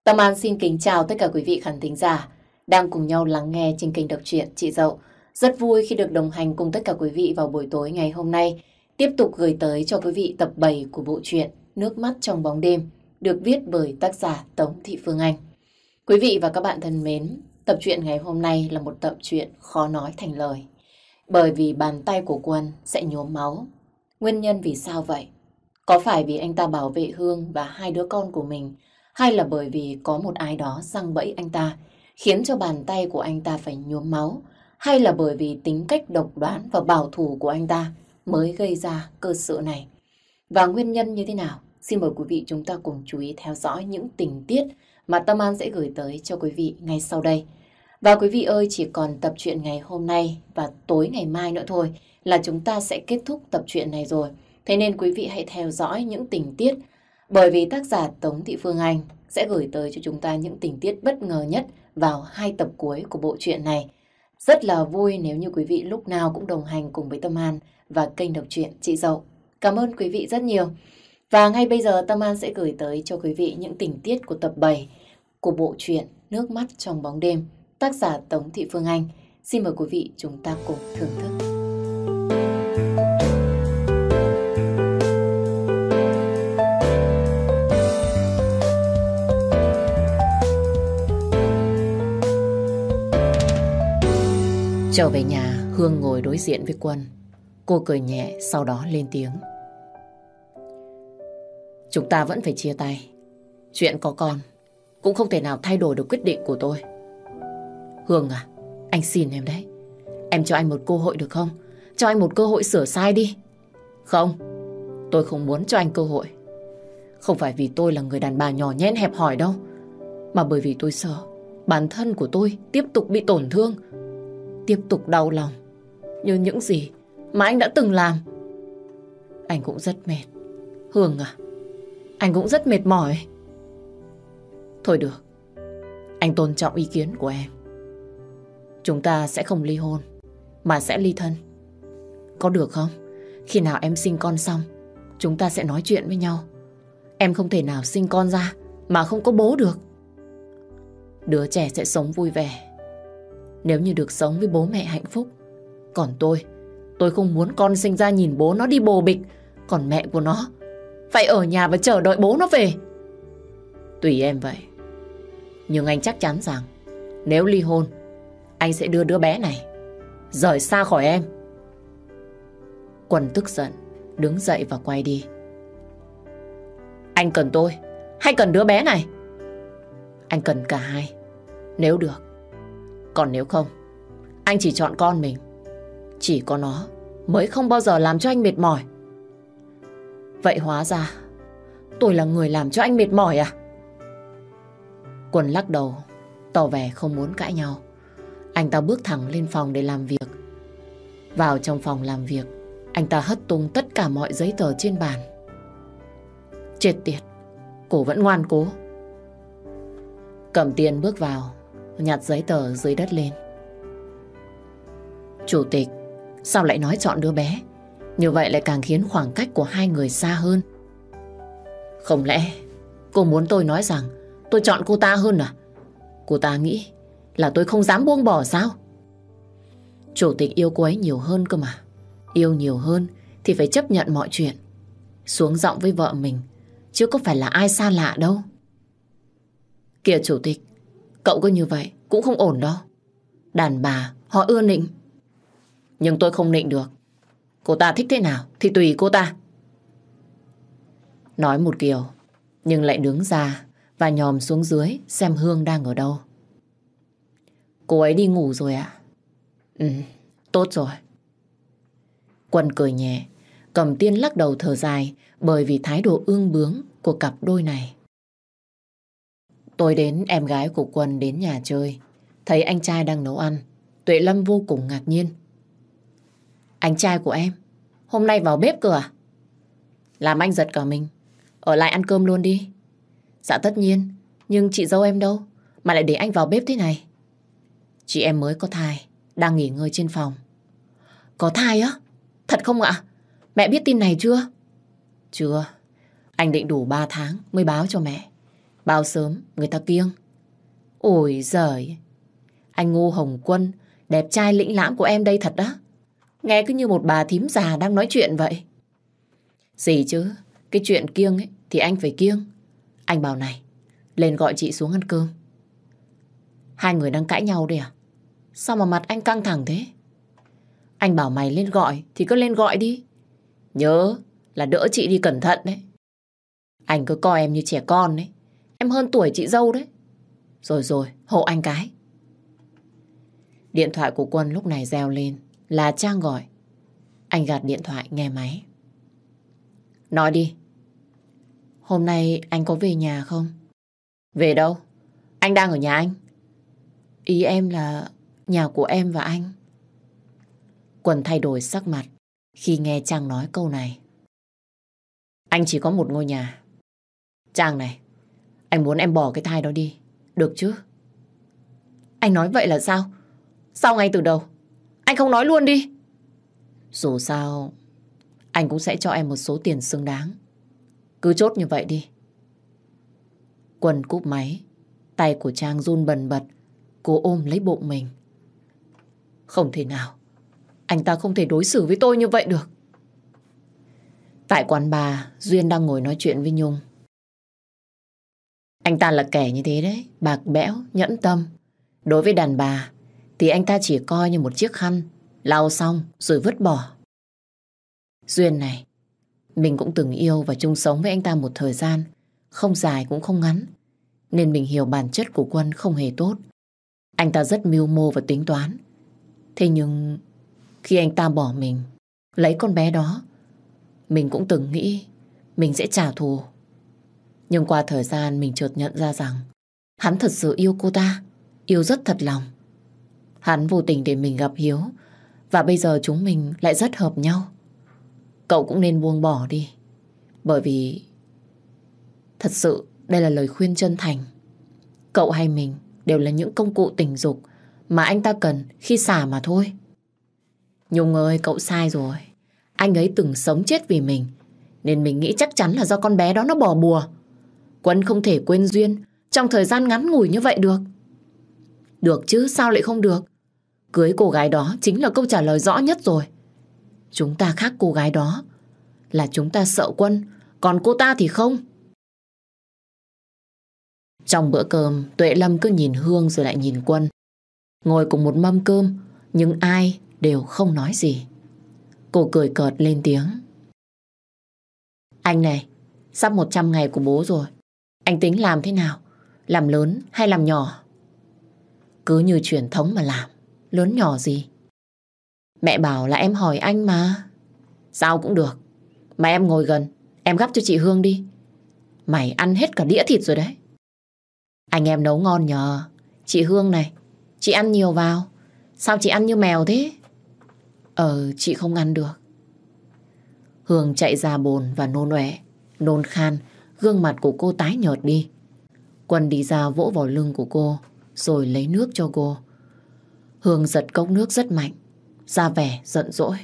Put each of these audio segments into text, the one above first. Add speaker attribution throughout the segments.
Speaker 1: Tâm An xin kính chào tất cả quý vị khán thính giả đang cùng nhau lắng nghe trên kênh đọc truyện Chị Dậu. Rất vui khi được đồng hành cùng tất cả quý vị vào buổi tối ngày hôm nay, tiếp tục gửi tới cho quý vị tập 7 của bộ truyện Nước mắt trong bóng đêm, được viết bởi tác giả Tống Thị Phương Anh. Quý vị và các bạn thân mến, tập truyện ngày hôm nay là một tập truyện khó nói thành lời, bởi vì bàn tay của Quân sẽ nhuốm máu. Nguyên nhân vì sao vậy? Có phải vì anh ta bảo vệ Hương và hai đứa con của mình, hay là bởi vì có một ai đó giăng bẫy anh ta, khiến cho bàn tay của anh ta phải nhuốm máu, hay là bởi vì tính cách độc đoán và bảo thủ của anh ta mới gây ra cơ sự này? Và nguyên nhân như thế nào? Xin mời quý vị chúng ta cùng chú ý theo dõi những tình tiết mà Tâm An sẽ gửi tới cho quý vị ngay sau đây. Và quý vị ơi, chỉ còn tập truyện ngày hôm nay và tối ngày mai nữa thôi là chúng ta sẽ kết thúc tập truyện này rồi. Thế nên quý vị hãy theo dõi những tình tiết, bởi vì tác giả Tống Thị Phương Anh sẽ gửi tới cho chúng ta những tình tiết bất ngờ nhất vào hai tập cuối của bộ truyện này. Rất là vui nếu như quý vị lúc nào cũng đồng hành cùng với Tâm An và kênh đọc truyện Chị Dậu. Cảm ơn quý vị rất nhiều. Và ngay bây giờ Tâm An sẽ gửi tới cho quý vị những tình tiết của tập 7 của bộ truyện Nước mắt trong bóng đêm, tác giả Tống Thị Phương Anh. Xin mời quý vị chúng ta cùng thưởng thức. Trở về nhà, Hương ngồi đối diện với Quân. Cô cười nhẹ, sau đó lên tiếng. Chúng ta vẫn phải chia tay. Chuyện có con cũng không thể nào thay đổi được quyết định của tôi. Hương à, anh xin em đấy. Em cho anh một cơ hội được không? Cho anh một cơ hội sửa sai đi. Không, tôi không muốn cho anh cơ hội. Không phải vì tôi là người đàn bà nhỏ nhen hẹp hòi đâu, mà bởi vì tôi sợ bản thân của tôi tiếp tục bị tổn thương, tiếp tục đau lòng như những gì mà anh đã từng làm. Anh cũng rất mệt. Hương à, anh cũng rất mệt mỏi. Thôi được, anh tôn trọng ý kiến của em. Chúng ta sẽ không ly hôn, mà sẽ ly thân. Có được không? Khi nào em sinh con xong, chúng ta sẽ nói chuyện với nhau. Em không thể nào sinh con ra mà không có bố được. Đứa trẻ sẽ sống vui vẻ nếu như được sống với bố mẹ hạnh phúc. Còn tôi không muốn con sinh ra nhìn bố nó đi bồ bịch, còn mẹ của nó phải ở nhà và chờ đợi bố nó về. Tùy em vậy. Nhưng anh chắc chắn rằng nếu ly hôn, anh sẽ đưa đứa bé này rời xa khỏi em. Quân tức giận, đứng dậy và quay đi. Anh cần tôi hay cần đứa bé này? Anh cần cả hai, nếu được. Còn nếu không, anh chỉ chọn con mình. Chỉ có nó mới không bao giờ làm cho anh mệt mỏi. Vậy hóa ra tôi là người làm cho anh mệt mỏi à? Quân lắc đầu, tỏ vẻ không muốn cãi nhau. Anh ta bước thẳng lên phòng để làm việc. Vào trong phòng làm việc, anh ta hất tung tất cả mọi giấy tờ trên bàn. Chết tiệt, cô vẫn ngoan cố. Cẩm Tiên bước vào, nhặt giấy tờ dưới đất lên. Chủ tịch, sao lại nói chọn đứa bé? Như vậy lại càng khiến khoảng cách của hai người xa hơn. Không lẽ cô muốn tôi nói rằng tôi chọn cô ta hơn à? Cô ta nghĩ là tôi không dám buông bỏ sao? Chủ tịch yêu cô ấy nhiều hơn cơ mà. Yêu nhiều hơn thì phải chấp nhận mọi chuyện. Xuống giọng với vợ mình, chứ có phải là ai xa lạ đâu. Kìa chủ tịch, cậu cứ như vậy cũng không ổn đâu. Đàn bà họ ưa nịnh. Nhưng tôi không nịnh được. Cô ta thích thế nào thì tùy cô ta. Nói một kiểu, nhưng lại đứng ra và nhòm xuống dưới xem Hương đang ở đâu. Cô ấy đi ngủ rồi ạ? Ừ, tốt rồi. Quân cười nhẹ, Cẩm Tiên lắc đầu thở dài bởi vì thái độ ương bướng của cặp đôi này. Tôi đến em gái của Quân đến nhà chơi, thấy anh trai đang nấu ăn. Tuệ Lâm vô cùng ngạc nhiên. Anh trai của em hôm nay vào bếp cơ à? Làm anh giật cả mình. Ở lại ăn cơm luôn đi. Dạ tất nhiên, nhưng chị dâu em đâu mà lại để anh vào bếp thế này? Chị em mới có thai, đang nghỉ ngơi trên phòng. Có thai á? Thật không ạ? Mẹ biết tin này chưa? Chưa. Anh định đủ 3 tháng mới báo cho mẹ. Bao sớm người ta kiêng. Ôi giời, anh Ngô Hồng Quân, đẹp trai lĩnh lãm của em đây thật đó. Nghe cứ như một bà thím già đang nói chuyện vậy. Gì chứ, cái chuyện kiêng ấy thì anh phải kiêng. Anh bảo này, lên gọi chị xuống ăn cơm. Hai người đang cãi nhau đây à? Sao mà mặt anh căng thẳng thế? Anh bảo mày lên gọi thì cứ lên gọi đi. Nhớ là đỡ chị đi cẩn thận đấy. Anh cứ coi em như trẻ con đấy. Em hơn tuổi chị dâu đấy. Rồi rồi, hộ anh cái. Điện thoại của Quân lúc này reo lên là Trang gọi. Anh gạt điện thoại nghe máy. Nói đi. Hôm nay anh có về nhà không? Về đâu? Anh đang ở nhà anh. Ý em là nhà của em và anh. Quân thay đổi sắc mặt khi nghe Trang nói câu này. Anh chỉ có một ngôi nhà. Trang này, anh muốn em bỏ cái thai đó đi, được chứ? Anh nói vậy là sao? Sao ngay từ đầu anh không nói luôn đi? Dù sao anh cũng sẽ cho em một số tiền xứng đáng. Cứ chốt như vậy đi. Quân cúp máy. Tay của Trang run bần bật. Cô ôm lấy bụng mình. Không thể nào. Anh ta không thể đối xử với tôi như vậy được. Tại quán bar, Duyên đang ngồi nói chuyện với Nhung. Anh ta là kẻ như thế đấy. Bạc bẽo, nhẫn tâm. Đối với đàn bà thì anh ta chỉ coi như một chiếc khăn, lau xong rồi vứt bỏ. Duyên này, mình cũng từng yêu và chung sống với anh ta một thời gian, không dài cũng không ngắn, nên mình hiểu bản chất của Quân không hề tốt. Anh ta rất mưu mô và tính toán. Thế nhưng khi anh ta bỏ mình, lấy con bé đó, mình cũng từng nghĩ mình sẽ trả thù. Nhưng qua thời gian mình chợt nhận ra rằng hắn thật sự yêu cô ta, yêu rất thật lòng. Hắn vô tình để mình gặp Hiếu, và bây giờ chúng mình lại rất hợp nhau. Cậu cũng nên buông bỏ đi. Bởi vì thật sự đây là lời khuyên chân thành. Cậu hay mình đều là những công cụ tình dục mà anh ta cần khi xả mà thôi. Nhung ơi, cậu sai rồi. Anh ấy từng sống chết vì mình, nên mình nghĩ chắc chắn là do con bé đó nó bỏ bùa. Quân không thể quên Duyên trong thời gian ngắn ngủi như vậy được. Được chứ, sao lại không được? Cưới cô gái đó chính là câu trả lời rõ nhất rồi. Chúng ta khác cô gái đó là chúng ta sợ Quân, còn cô ta thì không. Trong bữa cơm, Tuệ Lâm cứ nhìn Hương rồi lại nhìn Quân. Ngồi cùng một mâm cơm, nhưng ai đều không nói gì. Cô cười cợt lên tiếng. Anh này, sắp 100 ngày của bố rồi. Anh tính làm thế nào? Làm lớn hay làm nhỏ? Cứ như truyền thống mà làm. Lớn nhỏ gì? Mẹ bảo là em hỏi anh mà. Sao cũng được. Mà em ngồi gần, em gắp cho chị Hương đi. Mày ăn hết cả đĩa thịt rồi đấy. Anh em nấu ngon nhờ. Chị Hương này, chị ăn nhiều vào. Sao chị ăn như mèo thế? Chị không ăn được. Hương chạy ra bồn và nôn ọe, nôn khan. Gương mặt của cô tái nhợt đi. Quân đi ra vỗ vào lưng của cô, rồi lấy nước cho cô. Hương giật cốc nước rất mạnh, ra vẻ giận dỗi.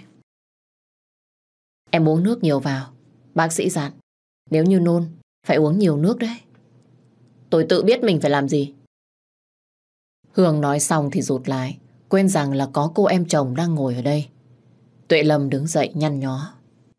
Speaker 1: Em uống nước nhiều vào. Bác sĩ dặn, nếu như nôn, phải uống nhiều nước đấy. Tôi tự biết mình phải làm gì. Hương nói xong thì rụt lại, quên rằng là có cô em chồng đang ngồi ở đây. Tuệ Lâm đứng dậy nhăn nhó.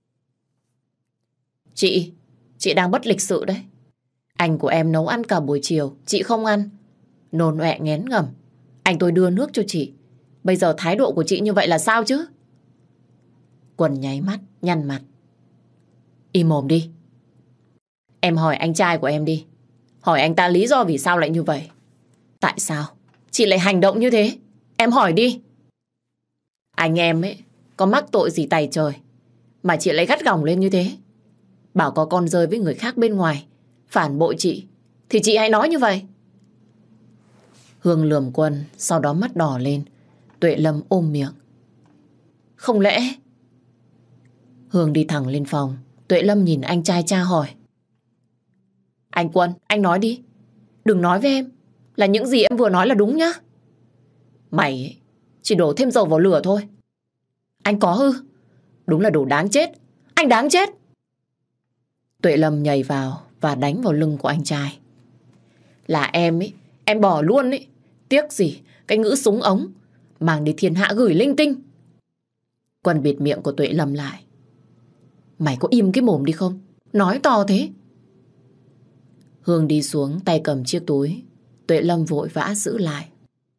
Speaker 1: Chị đang bất lịch sự đấy. Anh của em nấu ăn cả buổi chiều, chị không ăn. Nôn ọe nghén ngẩm. Anh tôi đưa nước cho chị. Bây giờ thái độ của chị như vậy là sao chứ? Quân nháy mắt, nhăn mặt. Im mồm đi. Em hỏi anh trai của em đi. Hỏi anh ta lý do vì sao lại như vậy. Tại sao chị lại hành động như thế? Em hỏi đi. Anh em ấy có mắc tội gì tày trời mà chị lại gắt gỏng lên như thế? Bảo có con rơi với người khác bên ngoài, phản bội chị, thì chị hãy nói như vậy. Hương lườm Quân, sau đó mắt đỏ lên. Tuệ Lâm ôm miệng. Không lẽ... Hương đi thẳng lên phòng. Tuệ Lâm nhìn anh trai tra hỏi. Anh Quân, anh nói đi. Đừng nói với em là những gì em vừa nói là đúng nhá. Mày ấy, chỉ đổ thêm dầu vào lửa thôi. Anh có ư? Đúng là đồ đáng chết. Anh đáng chết. Tuệ Lâm nhảy vào và đánh vào lưng của anh trai. Là em ấy, em bỏ luôn ấy. Tiếc gì, cái ngữ súng ống, mang đi thiên hạ gửi linh tinh. Quân bịt miệng của Tuệ Lâm lại. Mày có im cái mồm đi không? Nói to thế. Hương đi xuống tay cầm chiếc túi. Tuệ Lâm vội vã giữ lại.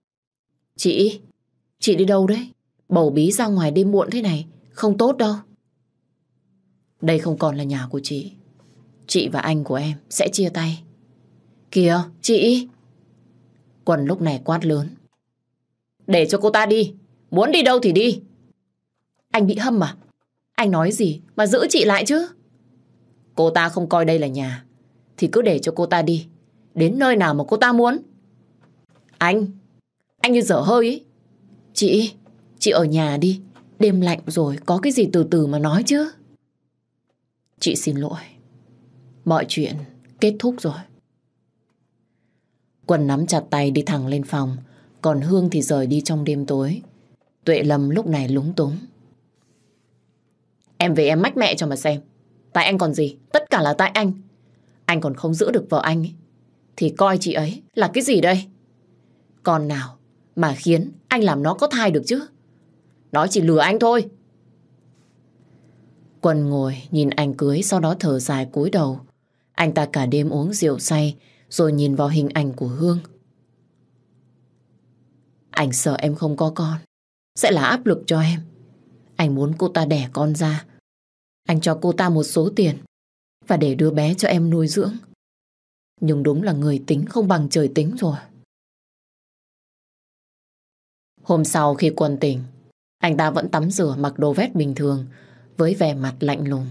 Speaker 1: Chị đi đâu đấy? Bầu bí ra ngoài đêm muộn thế này, không tốt đâu. Đây không còn là nhà của chị. Chị và anh của em sẽ chia tay. Kìa, chị! Quân lúc này quát lớn. Để cho cô ta đi, muốn đi đâu thì đi. Anh bị hâm à? Anh nói gì mà giữ chị lại chứ? Cô ta không coi đây là nhà thì cứ để cho cô ta đi, đến nơi nào mà cô ta muốn. Anh như dở hơi ấy. Chị ở nhà đi, đêm lạnh rồi, có cái gì từ từ mà nói chứ. Chị xin lỗi, mọi chuyện kết thúc rồi. Quân nắm chặt tay đi thẳng lên phòng, còn Hương thì rời đi trong đêm tối. Tuệ Lâm lúc này lúng túng. Em về em mách mẹ cho mà xem. Tại anh còn gì, tất cả là tại anh. Anh còn không giữ được vợ anh ấy, thì coi chị ấy là cái gì đây? Con nào mà khiến anh làm nó có thai được chứ? Nó chỉ lừa anh thôi. Quân ngồi nhìn anh cưới, sau đó thở dài cúi đầu. Anh ta cả đêm uống rượu say, rồi nhìn vào hình ảnh của Hương. Anh sợ em không có con sẽ là áp lực cho em. Anh muốn cô ta đẻ con ra. Anh cho cô ta một số tiền và để đứa bé cho em nuôi dưỡng. Nhưng đúng là người tính không bằng trời tính rồi. Hôm sau khi Quân tỉnh, anh ta vẫn tắm rửa mặc đồ vest bình thường với vẻ mặt lạnh lùng.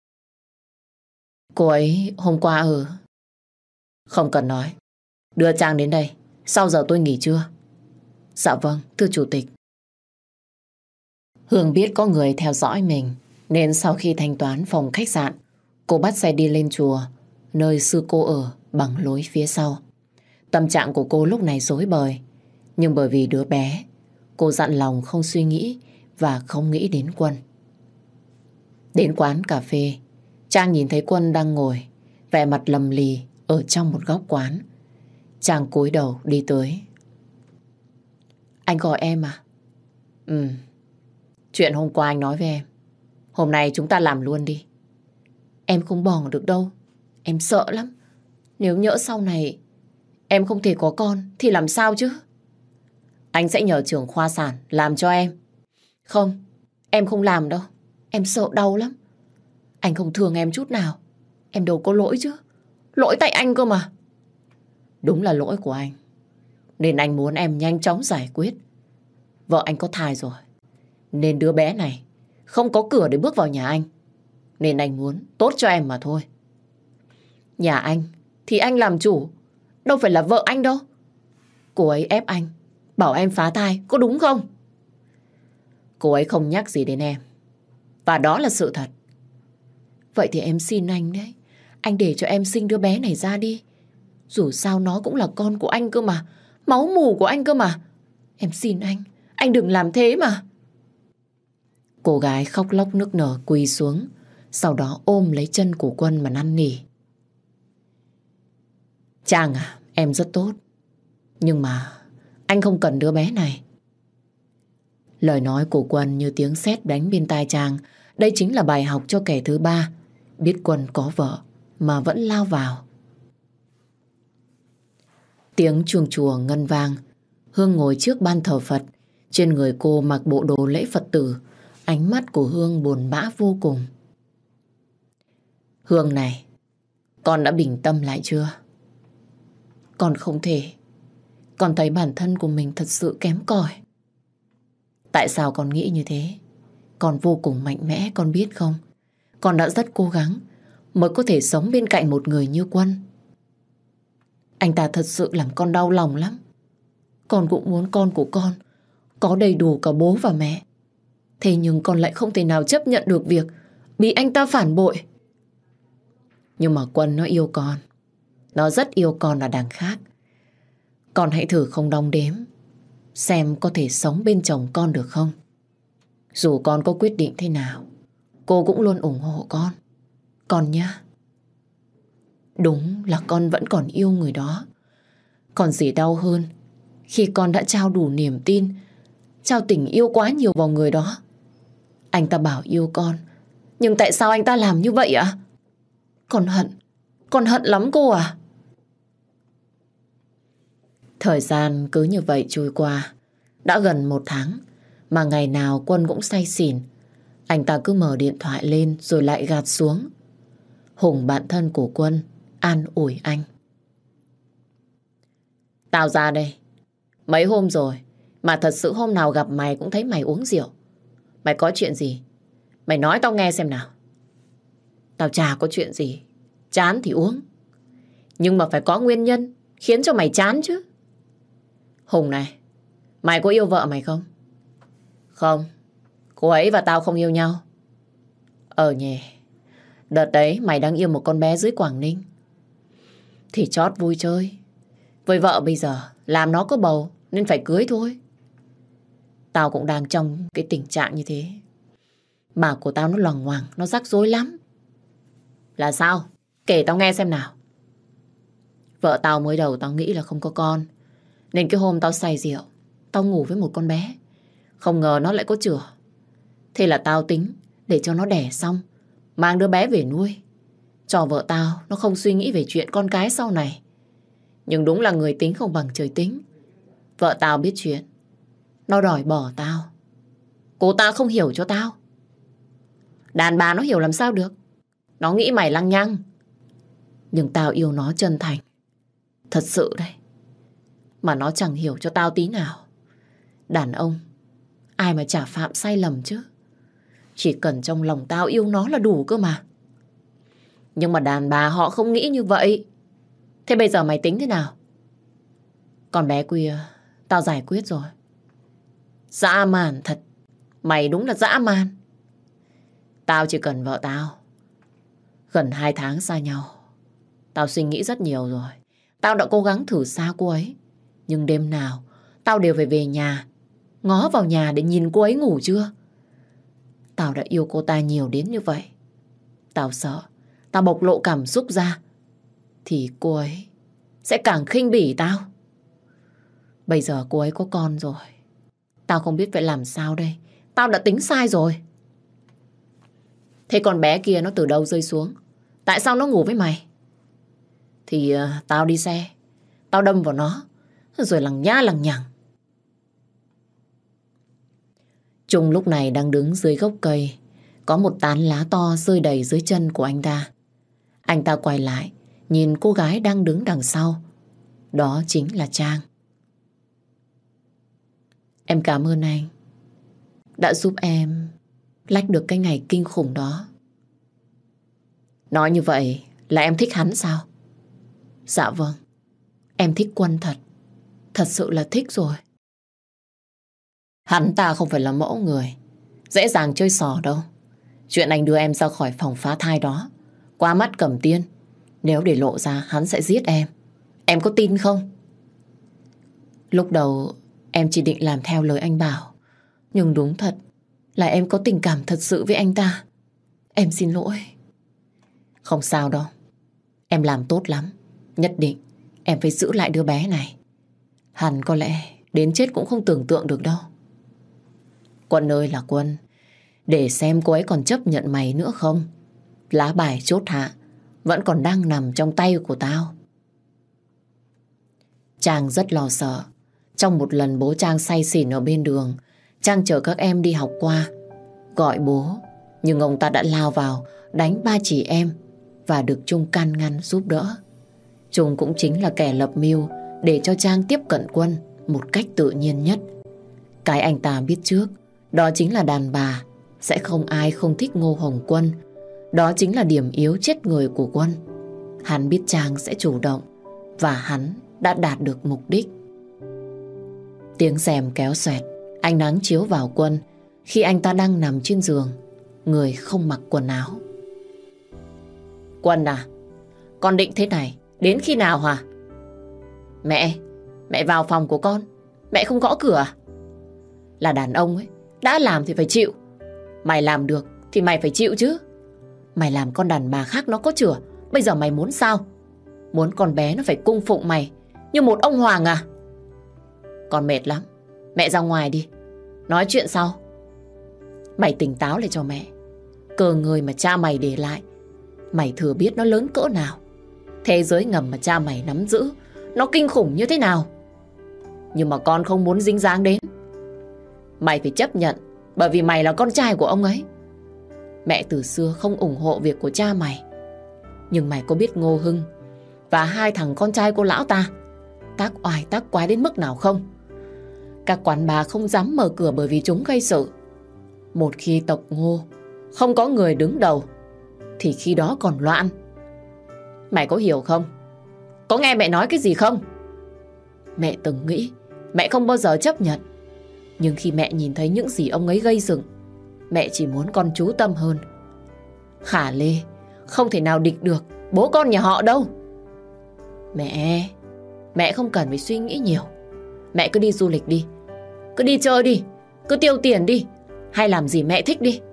Speaker 1: Cô ấy hôm qua ở... Không cần nói. Đưa Trang đến đây. Sau giờ tôi nghỉ trưa. Dạ vâng, thưa chủ tịch. Hương biết có người theo dõi mình, nên sau khi thanh toán phòng khách sạn, cô bắt xe đi lên chùa, nơi sư cô ở, bằng lối phía sau. Tâm trạng của cô lúc này rối bời, nhưng bởi vì đứa bé, cô dặn lòng không suy nghĩ và không nghĩ đến Quân. Đến quán cà phê, Trang nhìn thấy Quân đang ngồi, vẻ mặt lầm lì ở trong một góc quán. Trang cúi đầu đi tới. Anh gọi em à? Ừ. Chuyện hôm qua anh nói với em, hôm nay chúng ta làm luôn đi. Em không bỏ được đâu. Em sợ lắm. Nếu nhỡ sau này em không thể có con thì làm sao chứ? Anh sẽ nhờ trưởng khoa sản làm cho em. Không, em không làm đâu. Em sợ đau lắm. Anh không thương em chút nào. Em đâu có lỗi chứ. Lỗi tại anh cơ mà. Đúng là lỗi của anh, nên anh muốn em nhanh chóng giải quyết. Vợ anh có thai rồi, nên đứa bé này không có cửa để bước vào nhà anh. Nên anh muốn tốt cho em mà thôi. Nhà anh thì anh làm chủ, đâu phải là vợ anh đâu. Cô ấy ép anh, bảo em phá thai, có đúng không? Cô ấy không nhắc gì đến em, và đó là sự thật. Vậy thì em xin anh đấy, anh để cho em sinh đứa bé này ra đi. Dù sao nó cũng là con của anh cơ mà, máu mủ của anh cơ mà. Em xin anh đừng làm thế mà. Cô gái khóc lóc nức nở quỳ xuống, sau đó ôm lấy chân của Quân mà năn nỉ. Trang à, em rất tốt, nhưng mà anh không cần đứa bé này. Lời nói của Quân như tiếng sét đánh bên tai Trang. Đây chính là bài học cho kẻ thứ ba, biết Quân có vợ mà vẫn lao vào. Tiếng chuông chùa ngân vang. Hương ngồi trước ban thờ Phật. Trên người cô mặc bộ đồ lễ Phật tử. Ánh mắt của Hương buồn bã vô cùng. Hương này, con đã bình tâm lại chưa? Con không thể. Con thấy bản thân của mình thật sự kém cỏi. Tại sao con nghĩ như thế? Con vô cùng mạnh mẽ, con biết không? Con đã rất cố gắng mới có thể sống bên cạnh một người như Quân. Anh ta thật sự làm con đau lòng lắm. Con cũng muốn con của con có đầy đủ cả bố và mẹ. Thế nhưng con lại không thể nào chấp nhận được việc bị anh ta phản bội. Nhưng mà Quân nó yêu con. Nó rất yêu con là đằng khác. Con hãy thử không đong đếm, xem có thể sống bên chồng con được không. Dù con có quyết định thế nào, cô cũng luôn ủng hộ con. Con nhá. Đúng là con vẫn còn yêu người đó, Còn gì đau hơn khi con đã trao đủ niềm tin, trao tình yêu quá nhiều vào người đó. Anh ta bảo yêu con, nhưng tại sao anh ta làm như vậy ạ? Con hận lắm cô à. Thời gian cứ như vậy trôi qua. Đã gần 1 tháng mà ngày nào Quân cũng say xỉn. Anh ta cứ mở điện thoại lên rồi lại gạt xuống. Hùng, bạn thân của Quân, an ủi anh. Tao ra đây mấy hôm rồi, mà thật sự hôm nào gặp mày cũng thấy mày uống rượu. Mày có chuyện gì? Mày nói tao nghe xem nào. Tao chả có chuyện gì. Chán thì uống. Nhưng mà phải có nguyên nhân khiến cho mày chán chứ. Hùng này, mày có yêu vợ mày không? Không, cô ấy và tao không yêu nhau. Nhỉ, đợt đấy mày đang yêu một con bé dưới Quảng Ninh. Thì chót vui chơi. Với vợ bây giờ, làm nó có bầu nên phải cưới thôi. Tao cũng đang trong cái tình trạng như thế. Mà của tao nó loằng ngoằng, nó rắc rối lắm. Là sao? Kể tao nghe xem nào. Vợ tao mới đầu tao nghĩ là không có con. Nên cái hôm tao say rượu, tao ngủ với một con bé. Không ngờ nó lại có chửa. Thế là tao tính để cho nó đẻ xong, mang đứa bé về nuôi. Cho vợ tao nó không suy nghĩ về chuyện con cái sau này. Nhưng đúng là người tính không bằng trời tính. Vợ tao biết chuyện, nó đòi bỏ tao. Cô ta không hiểu cho tao. Đàn bà nó hiểu làm sao được. Nó nghĩ mày lăng nhăng. Nhưng tao yêu nó chân thành. Thật sự đấy. Mà nó chẳng hiểu cho tao tí nào. Đàn ông, ai mà chả phạm sai lầm chứ. Chỉ cần trong lòng tao yêu nó là đủ cơ mà. Nhưng mà đàn bà họ không nghĩ như vậy. Thế bây giờ mày tính thế nào? Con bé kia tao giải quyết rồi. Dã man thật. Mày đúng là dã man. Tao chỉ cần vợ tao. Gần 2 tháng xa nhau. Tao suy nghĩ rất nhiều rồi. Tao đã cố gắng thử xa cô ấy. Nhưng đêm nào tao đều phải về nhà, ngó vào nhà để nhìn cô ấy ngủ chưa. Tao đã yêu cô ta nhiều đến như vậy. Tao sợ tao bộc lộ cảm xúc ra thì cô ấy sẽ càng khinh bỉ tao. Bây giờ cô ấy có con rồi. Tao không biết phải làm sao đây. Tao đã tính sai rồi. Thế con bé kia nó từ đâu rơi xuống? Tại sao nó ngủ với mày? Thì tao đi xe, tao đâm vào nó, rồi lằng nhá lằng nhằng. Trung lúc này đang đứng dưới gốc cây. Có một tán lá to rơi đầy dưới chân của anh ta. Anh ta quay lại, nhìn cô gái đang đứng đằng sau. Đó chính là Trang. Em cảm ơn anh đã giúp em lách được cái ngày kinh khủng đó. Nói như vậy là em thích hắn sao? Dạ vâng, em thích Quân thật. Thật sự là thích rồi. Hắn ta không phải là mẫu người dễ dàng chơi xỏ đâu. Chuyện anh đưa em ra khỏi phòng phá thai đó qua mắt Cẩm Tiên, nếu để lộ ra hắn sẽ giết em. Em có tin không? Lúc đầu em chỉ định làm theo lời anh bảo. Nhưng đúng thật là em có tình cảm thật sự với anh ta. Em xin lỗi. Không sao đâu. Em làm tốt lắm. Nhất định em phải giữ lại đứa bé này. Hắn có lẽ đến chết cũng không tưởng tượng được đâu. Quân ơi là Quân, để xem cô ấy còn chấp nhận mày nữa không. Lá bài chốt hạ vẫn còn đang nằm trong tay của tao. Trang rất lo sợ. Trong một lần bố Trang say xỉn ở bên đường, Trang chở các em đi học qua, gọi bố, nhưng ông ta đã lao vào đánh 3 chị em và được Trung can ngăn giúp đỡ. Trung cũng chính là kẻ lập mưu để cho Trang tiếp cận Quân một cách tự nhiên nhất. Cái anh ta biết trước, đó chính là đàn bà sẽ không ai không thích Ngô Hồng Quân. Đó chính là điểm yếu chết người của Quân. Hắn biết Trang sẽ chủ động và hắn đã đạt được mục đích. Tiếng rèm kéo xoẹt, ánh nắng chiếu vào Quân khi anh ta đang nằm trên giường, người không mặc quần áo. Quân à, con định thế này đến khi nào hả? Mẹ vào phòng của con, mẹ không gõ cửa à? Là đàn ông ấy, đã làm thì phải chịu. Mày làm được thì mày phải chịu chứ. Mày làm con đàn bà khác nó có chửa, bây giờ mày muốn sao? Muốn con bé nó phải cung phụng mày như một ông hoàng à? Con mệt lắm. Mẹ ra ngoài đi. Nói chuyện sau. Mày tỉnh táo lại cho mẹ. Cơ ngơi mà cha mày để lại, mày thừa biết nó lớn cỡ nào. Thế giới ngầm mà cha mày nắm giữ, nó kinh khủng như thế nào. Nhưng mà con không muốn dính dáng đến. Mày phải chấp nhận, bởi vì mày là con trai của ông ấy. Mẹ từ xưa không ủng hộ việc của cha mày. Nhưng mày có biết Ngô Hưng và hai thằng con trai của lão ta tác oai tác quái đến mức nào không? Các quán bar không dám mở cửa bởi vì chúng gây sự. Một khi tộc Ngô không có người đứng đầu thì khi đó còn loạn. Mày có hiểu không? Có nghe mẹ nói cái gì không? Mẹ từng nghĩ mẹ không bao giờ chấp nhận. Nhưng khi mẹ nhìn thấy những gì ông ấy gây dựng, mẹ chỉ muốn con chú tâm hơn. Khả Lê không thể nào địch được bố con nhà họ đâu. Mẹ không cần phải suy nghĩ nhiều. Mẹ cứ đi du lịch đi, cứ đi chơi đi, cứ tiêu tiền đi, hay làm gì mẹ thích đi.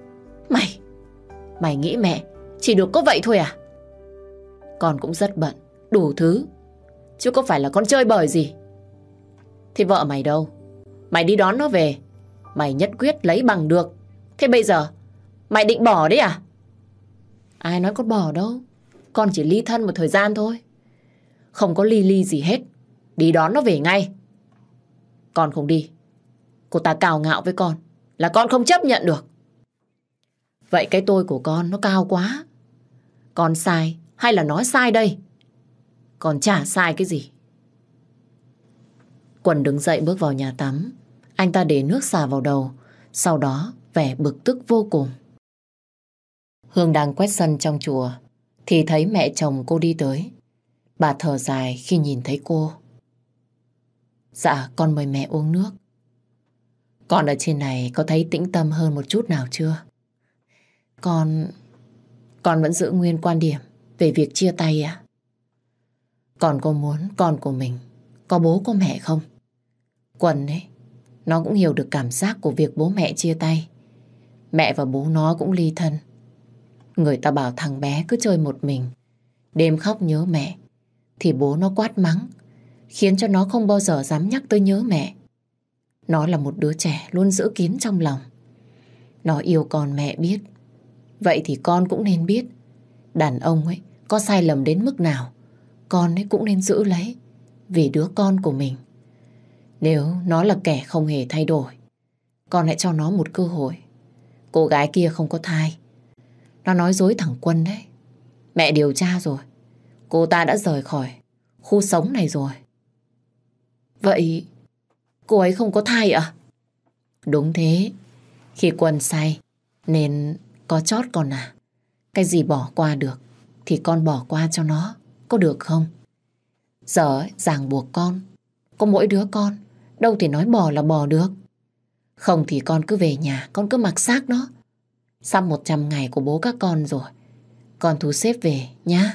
Speaker 1: Mày nghĩ mẹ chỉ được có vậy thôi à? Con cũng rất bận, đủ thứ, chứ có phải là con chơi bời gì. Thế vợ mày đâu? Mày đi đón nó về, mày nhất quyết lấy bằng được. Thế bây giờ mày định bỏ đấy à? Ai nói con bỏ đâu. Con chỉ ly thân một thời gian thôi. Không có ly gì hết. Đi đón nó về ngay. Con không đi, cô ta cào ngạo với con là con không chấp nhận được. Vậy cái tôi của con nó cao quá. Con sai hay là nói sai đây? Con chả sai cái gì. Quân đứng dậy bước vào nhà tắm. Anh ta để nước xả vào đầu, sau đó vẻ bực tức vô cùng. Hương đang quét sân trong chùa thì thấy mẹ chồng cô đi tới. Bà thở dài khi nhìn thấy cô. Dạ, con mời mẹ uống nước. Con ở trên này có thấy tĩnh tâm hơn một chút nào chưa? Con vẫn giữ nguyên quan điểm về việc chia tay à? Con có muốn con của mình có bố có mẹ không? Quân ấy, nó cũng hiểu được cảm giác của việc bố mẹ chia tay. Mẹ và bố nó cũng ly thân. Người ta bảo thằng bé cứ chơi một mình, đêm khóc nhớ mẹ, thì bố nó quát mắng, khiến cho nó không bao giờ dám nhắc tới nhớ mẹ. Nó là một đứa trẻ luôn giữ kín trong lòng. Nó yêu con mẹ biết. Vậy thì con cũng nên biết, đàn ông ấy có sai lầm đến mức nào, con ấy cũng nên giữ lấy vì đứa con của mình. Nếu nó là kẻ không hề thay đổi, con hãy cho nó một cơ hội. Cô gái kia không có thai. Nó nói dối thằng Quân đấy. Mẹ điều tra rồi, cô ta đã rời khỏi khu sống này rồi. Vậy cô ấy không có thai à? Đúng thế. Khi Quân say nên có chót con à. Cái gì bỏ qua được thì con bỏ qua cho nó, có được không? Giờ ấy, ràng buộc con có mỗi đứa con, đâu thể nói bỏ là bỏ được. Không thì con cứ về nhà, con cứ mặc xác nó. Sắp 100 ngày của bố các con rồi, con thu xếp về nhá.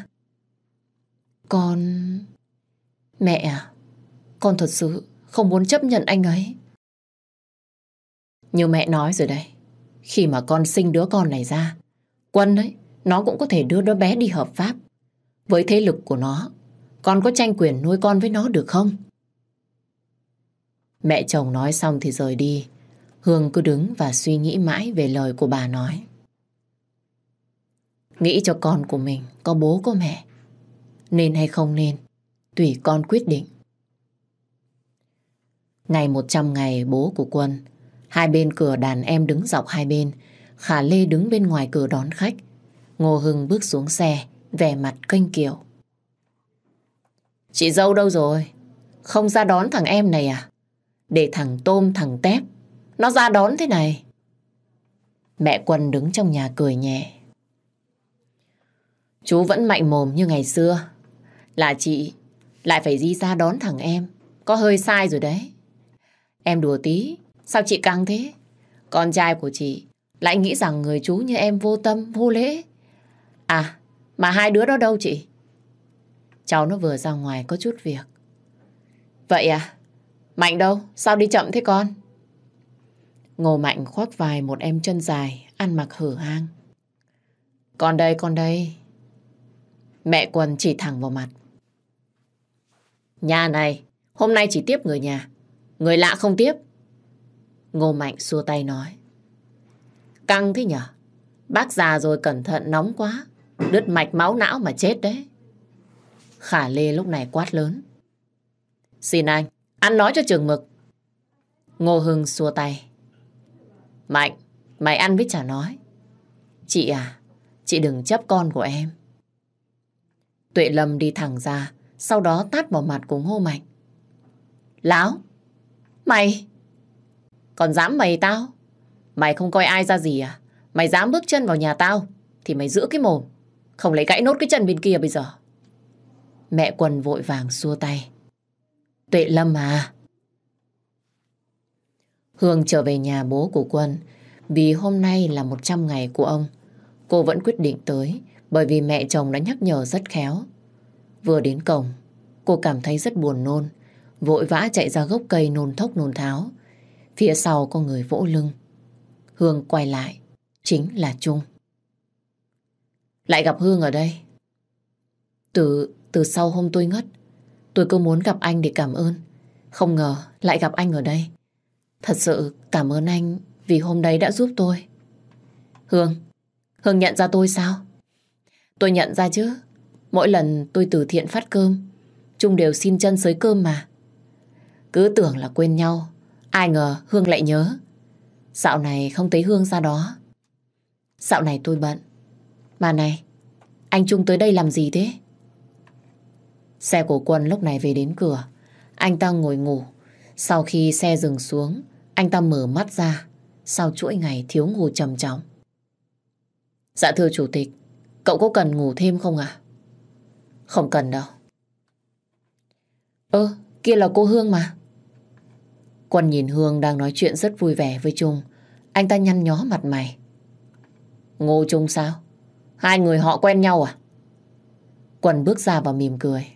Speaker 1: Mẹ à, con thật sự không muốn chấp nhận anh ấy. Như mẹ nói rồi đấy, khi mà con sinh đứa con này ra, Quân ấy, nó cũng có thể đưa đứa bé đi hợp pháp. Với thế lực của nó, con có tranh quyền nuôi con với nó được không? Mẹ chồng nói xong thì rời đi. Hương cứ đứng và suy nghĩ mãi về lời của bà nói. Nghĩ cho con của mình có bố có mẹ, nên hay không nên, tùy con quyết định. Ngày 100 ngày bố của Quân, hai bên cửa đàn em đứng dọc hai bên. Khả Lê đứng bên ngoài cửa đón khách. Ngô Hưng bước xuống xe, vẻ mặt kênh kiệu. Chị dâu đâu rồi? Không ra đón thằng em này à? Để thằng Tôm thằng Tép nó ra đón thế này. Mẹ Quân đứng trong nhà cười nhẹ. Chú vẫn mạnh mồm như ngày xưa. Là chị lại phải đi ra đón thằng em, có hơi sai rồi đấy. Em đùa tí, sao chị căng thế? Con trai của chị lại nghĩ rằng người chú như em vô tâm, vô lễ. À, mà hai đứa đó đâu chị? Cháu nó vừa ra ngoài có chút việc. Vậy à? Mạnh đâu? Sao đi chậm thế con? Ngô Mạnh khoác vai một em chân dài, ăn mặc hở hang. Con đây. Mẹ Quân chỉ thẳng vào mặt. Nhà này, hôm nay chỉ tiếp người nhà. Người lạ không tiếp. Ngô Mạnh xua tay nói. Căng thế nhở? Bác già rồi cẩn thận nóng quá. Đứt mạch máu não mà chết đấy. Khả Lê lúc này quát lớn. Xin anh, ăn nói cho chừng mực. Ngô Hưng xua tay. Mạnh, mày ăn với chả nói. Chị à, chị đừng chấp con của em. Tuệ Lâm đi thẳng ra, sau đó tát vào mặt của Ngô Mạnh. Láo, mày, còn dám mày tao? Mày không coi ai ra gì à? Mày dám bước chân vào nhà tao thì mày giữ cái mồm, không lấy gãy nốt cái chân bên kia bây giờ. Mẹ Quân vội vàng xua tay. Tuệ Lâm à. Hương trở về nhà bố của Quân. Vì hôm nay là 100 ngày của ông, cô vẫn quyết định tới bởi vì mẹ chồng đã nhắc nhở rất khéo. Vừa đến cổng, cô cảm thấy rất buồn nôn, vội vã chạy ra gốc cây nôn thốc nôn tháo. Phía sau có người vỗ lưng. Hương quay lại, chính là Trung. Lại gặp Hương ở đây. Từ sau hôm tôi ngất, tôi cứ muốn gặp anh để cảm ơn. Không ngờ lại gặp anh ở đây. Thật sự cảm ơn anh vì hôm đấy đã giúp tôi. Hương nhận ra tôi sao? Tôi nhận ra chứ. Mỗi lần tôi từ thiện phát cơm, Trung đều xin chân xới cơm mà. Cứ tưởng là quên nhau, ai ngờ Hương lại nhớ. Dạo này không thấy Hương ra đó. Dạo này tôi bận. Mà này, anh Trung tới đây làm gì thế? Xe của Quân lúc này về đến cửa. Anh ta ngồi ngủ. Sau khi xe dừng xuống, anh ta mở mắt ra. Sau chuỗi ngày thiếu ngủ trầm trọng. Dạ thưa chủ tịch, cậu có cần ngủ thêm không ạ? Không cần đâu. Kia là cô Hương mà. Quân nhìn Hương đang nói chuyện rất vui vẻ với Trung. Anh ta nhăn nhó mặt mày. Ngô Trung sao? Hai người họ quen nhau à? Quân bước ra và mỉm cười.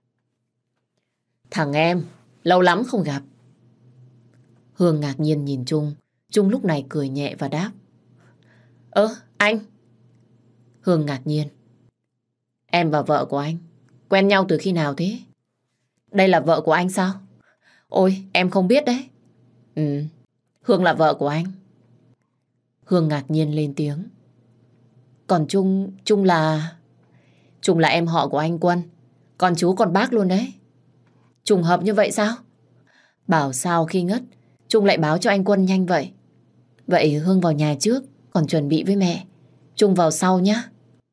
Speaker 1: Thằng em, lâu lắm không gặp. Hương ngạc nhiên nhìn Trung. Trung lúc này cười nhẹ và đáp. Anh. Hương ngạc nhiên. Em và vợ của anh quen nhau từ khi nào thế? Đây là vợ của anh sao? Ôi, em không biết đấy. Hương là vợ của anh. Hương ngạc nhiên lên tiếng. Còn Trung là... Trung là em họ của anh Quân. Còn chú còn bác luôn đấy. Trùng hợp như vậy sao? Bảo sao khi ngất Trung lại báo cho anh Quân nhanh vậy. Vậy Hương vào nhà trước, còn chuẩn bị với mẹ. Trung vào sau nhé.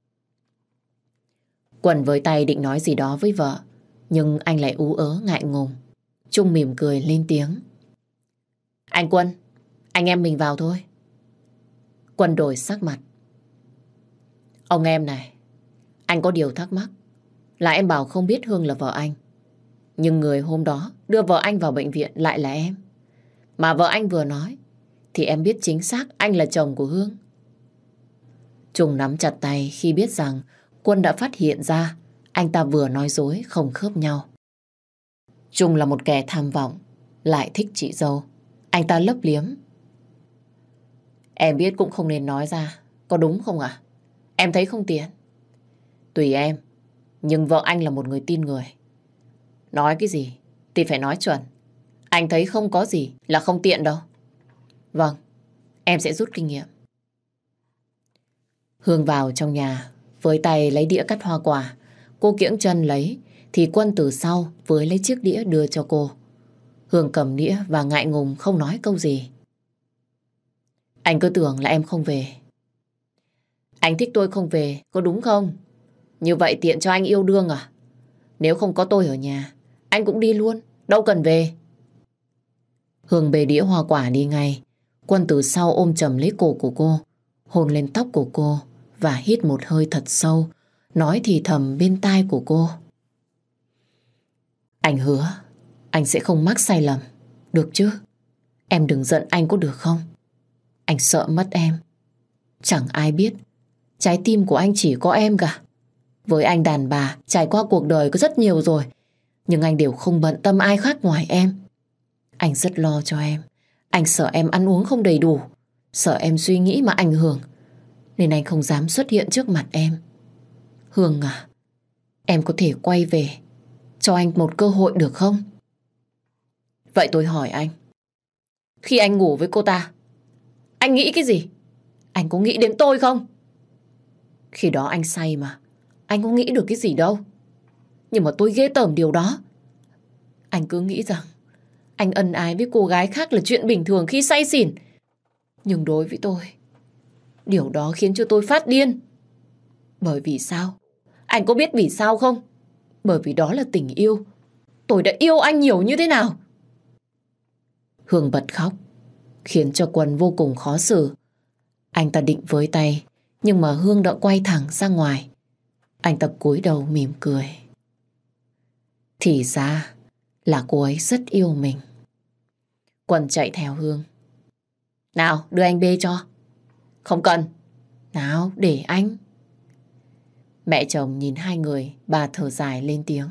Speaker 1: Quân với tay định nói gì đó với vợ, nhưng anh lại ú ớ ngại ngùng. Trung mỉm cười lên tiếng. Anh Quân, anh em mình vào thôi. Quân đổi sắc mặt. Ông em này, anh có điều thắc mắc. Là em bảo không biết Hương là vợ anh, nhưng người hôm đó đưa vợ anh vào bệnh viện lại là em. Mà vợ anh vừa nói thì em biết chính xác anh là chồng của Hương. Trung nắm chặt tay khi biết rằng Quân đã phát hiện ra anh ta vừa nói dối không khớp nhau. Trung là một kẻ tham vọng, lại thích chị dâu. Anh ta lấp liếm. Em biết cũng không nên nói ra, có đúng không ạ? Em thấy không tiện. Tùy em, nhưng vợ anh là một người tin người. Nói cái gì thì phải nói chuẩn. Anh thấy không có gì là không tiện đâu. Vâng, em sẽ rút kinh nghiệm. Hương vào trong nhà, với tay lấy đĩa cắt hoa quả. Cô kiễng chân lấy, thì Quân từ sau với lấy chiếc đĩa đưa cho cô. Hương cầm đĩa và ngại ngùng không nói câu gì. Anh cứ tưởng là em không về. Anh thích tôi không về, có đúng không? Như vậy tiện cho anh yêu đương à? Nếu không có tôi ở nhà, anh cũng đi luôn, đâu cần về. Hương bê đĩa hoa quả đi ngay. Quân từ sau ôm chầm lấy cổ của cô, hôn lên tóc của cô và hít một hơi thật sâu, nói thì thầm bên tai của cô. Anh hứa, anh sẽ không mắc sai lầm, được chứ? Em đừng giận anh có được không? Anh sợ mất em. Chẳng ai biết, trái tim của anh chỉ có em cả. Với anh đàn bà, trải qua cuộc đời có rất nhiều rồi, nhưng anh đều không bận tâm ai khác ngoài em. Anh rất lo cho em. Anh sợ em ăn uống không đầy đủ, sợ em suy nghĩ mà ảnh hưởng, nên anh không dám xuất hiện trước mặt em. Hương à, em có thể quay về cho anh một cơ hội được không? Vậy tôi hỏi anh, khi anh ngủ với cô ta, anh nghĩ cái gì? Anh có nghĩ đến tôi không? Khi đó anh say mà, anh có nghĩ được cái gì đâu. Nhưng mà tôi ghê tởm điều đó. Anh cứ nghĩ rằng anh ân ái với cô gái khác là chuyện bình thường khi say xỉn. Nhưng đối với tôi, điều đó khiến cho tôi phát điên. Bởi vì sao? Anh có biết vì sao không? Bởi vì đó là tình yêu. Tôi đã yêu anh nhiều như thế nào? Hương bật khóc, khiến cho Quân vô cùng khó xử. Anh ta định với tay, nhưng mà Hương đã quay thẳng ra ngoài. Anh ta cúi đầu mỉm cười. Thì ra là cô ấy rất yêu mình. Quân chạy theo Hương. Nào, đưa anh bê cho. Không cần. Nào, để anh. Mẹ chồng nhìn hai người, bà thở dài lên tiếng.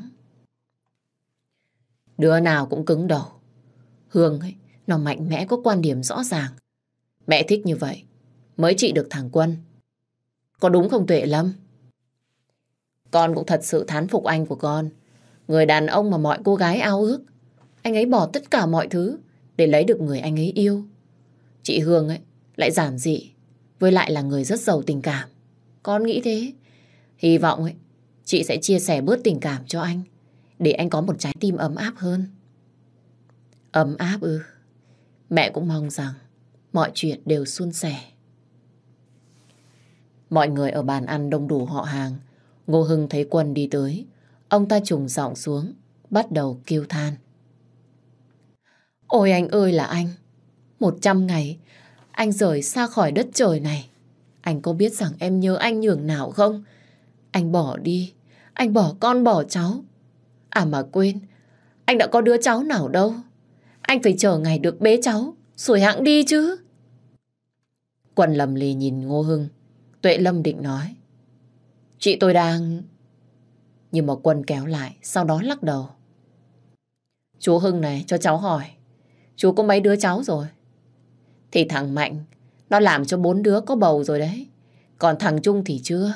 Speaker 1: Đứa nào cũng cứng đầu. Hương ấy, nó mạnh mẽ có quan điểm rõ ràng. Mẹ thích như vậy mới trị được thằng Quân. Có đúng không Tuệ Lâm? Con cũng thật sự thán phục anh của con. Người đàn ông mà mọi cô gái ao ước. Anh ấy bỏ tất cả mọi thứ để lấy được người anh ấy yêu. Chị Hương ấy lại giản dị, với lại là người rất giàu tình cảm. Con nghĩ thế. Hy vọng ấy chị sẽ chia sẻ bớt tình cảm cho anh, để anh có một trái tim ấm áp hơn. Ấm áp ư? Mẹ cũng mong rằng mọi chuyện đều suôn sẻ. Mọi người ở bàn ăn đông đủ họ hàng. Ngô Hưng thấy Quân đi tới, ông ta trùng giọng xuống, bắt đầu kêu than. Ôi anh ơi là anh, 100 ngày anh rời xa khỏi đất trời này. Anh có biết rằng em nhớ anh nhường nào không? Anh bỏ đi, anh bỏ con bỏ cháu. À mà quên, anh đã có đứa cháu nào đâu. Anh phải chờ ngày được bế cháu rồi hẵng đi chứ. Quân lầm lì nhìn Ngô Hưng. Tuệ Lâm định nói, chị tôi đang... Nhưng mà Quân kéo lại, sau đó lắc đầu. Chú Hưng này, cho cháu hỏi, chú có mấy đứa cháu rồi? Thì thằng Mạnh, nó làm cho 4 đứa có bầu rồi đấy. Còn thằng Trung thì chưa.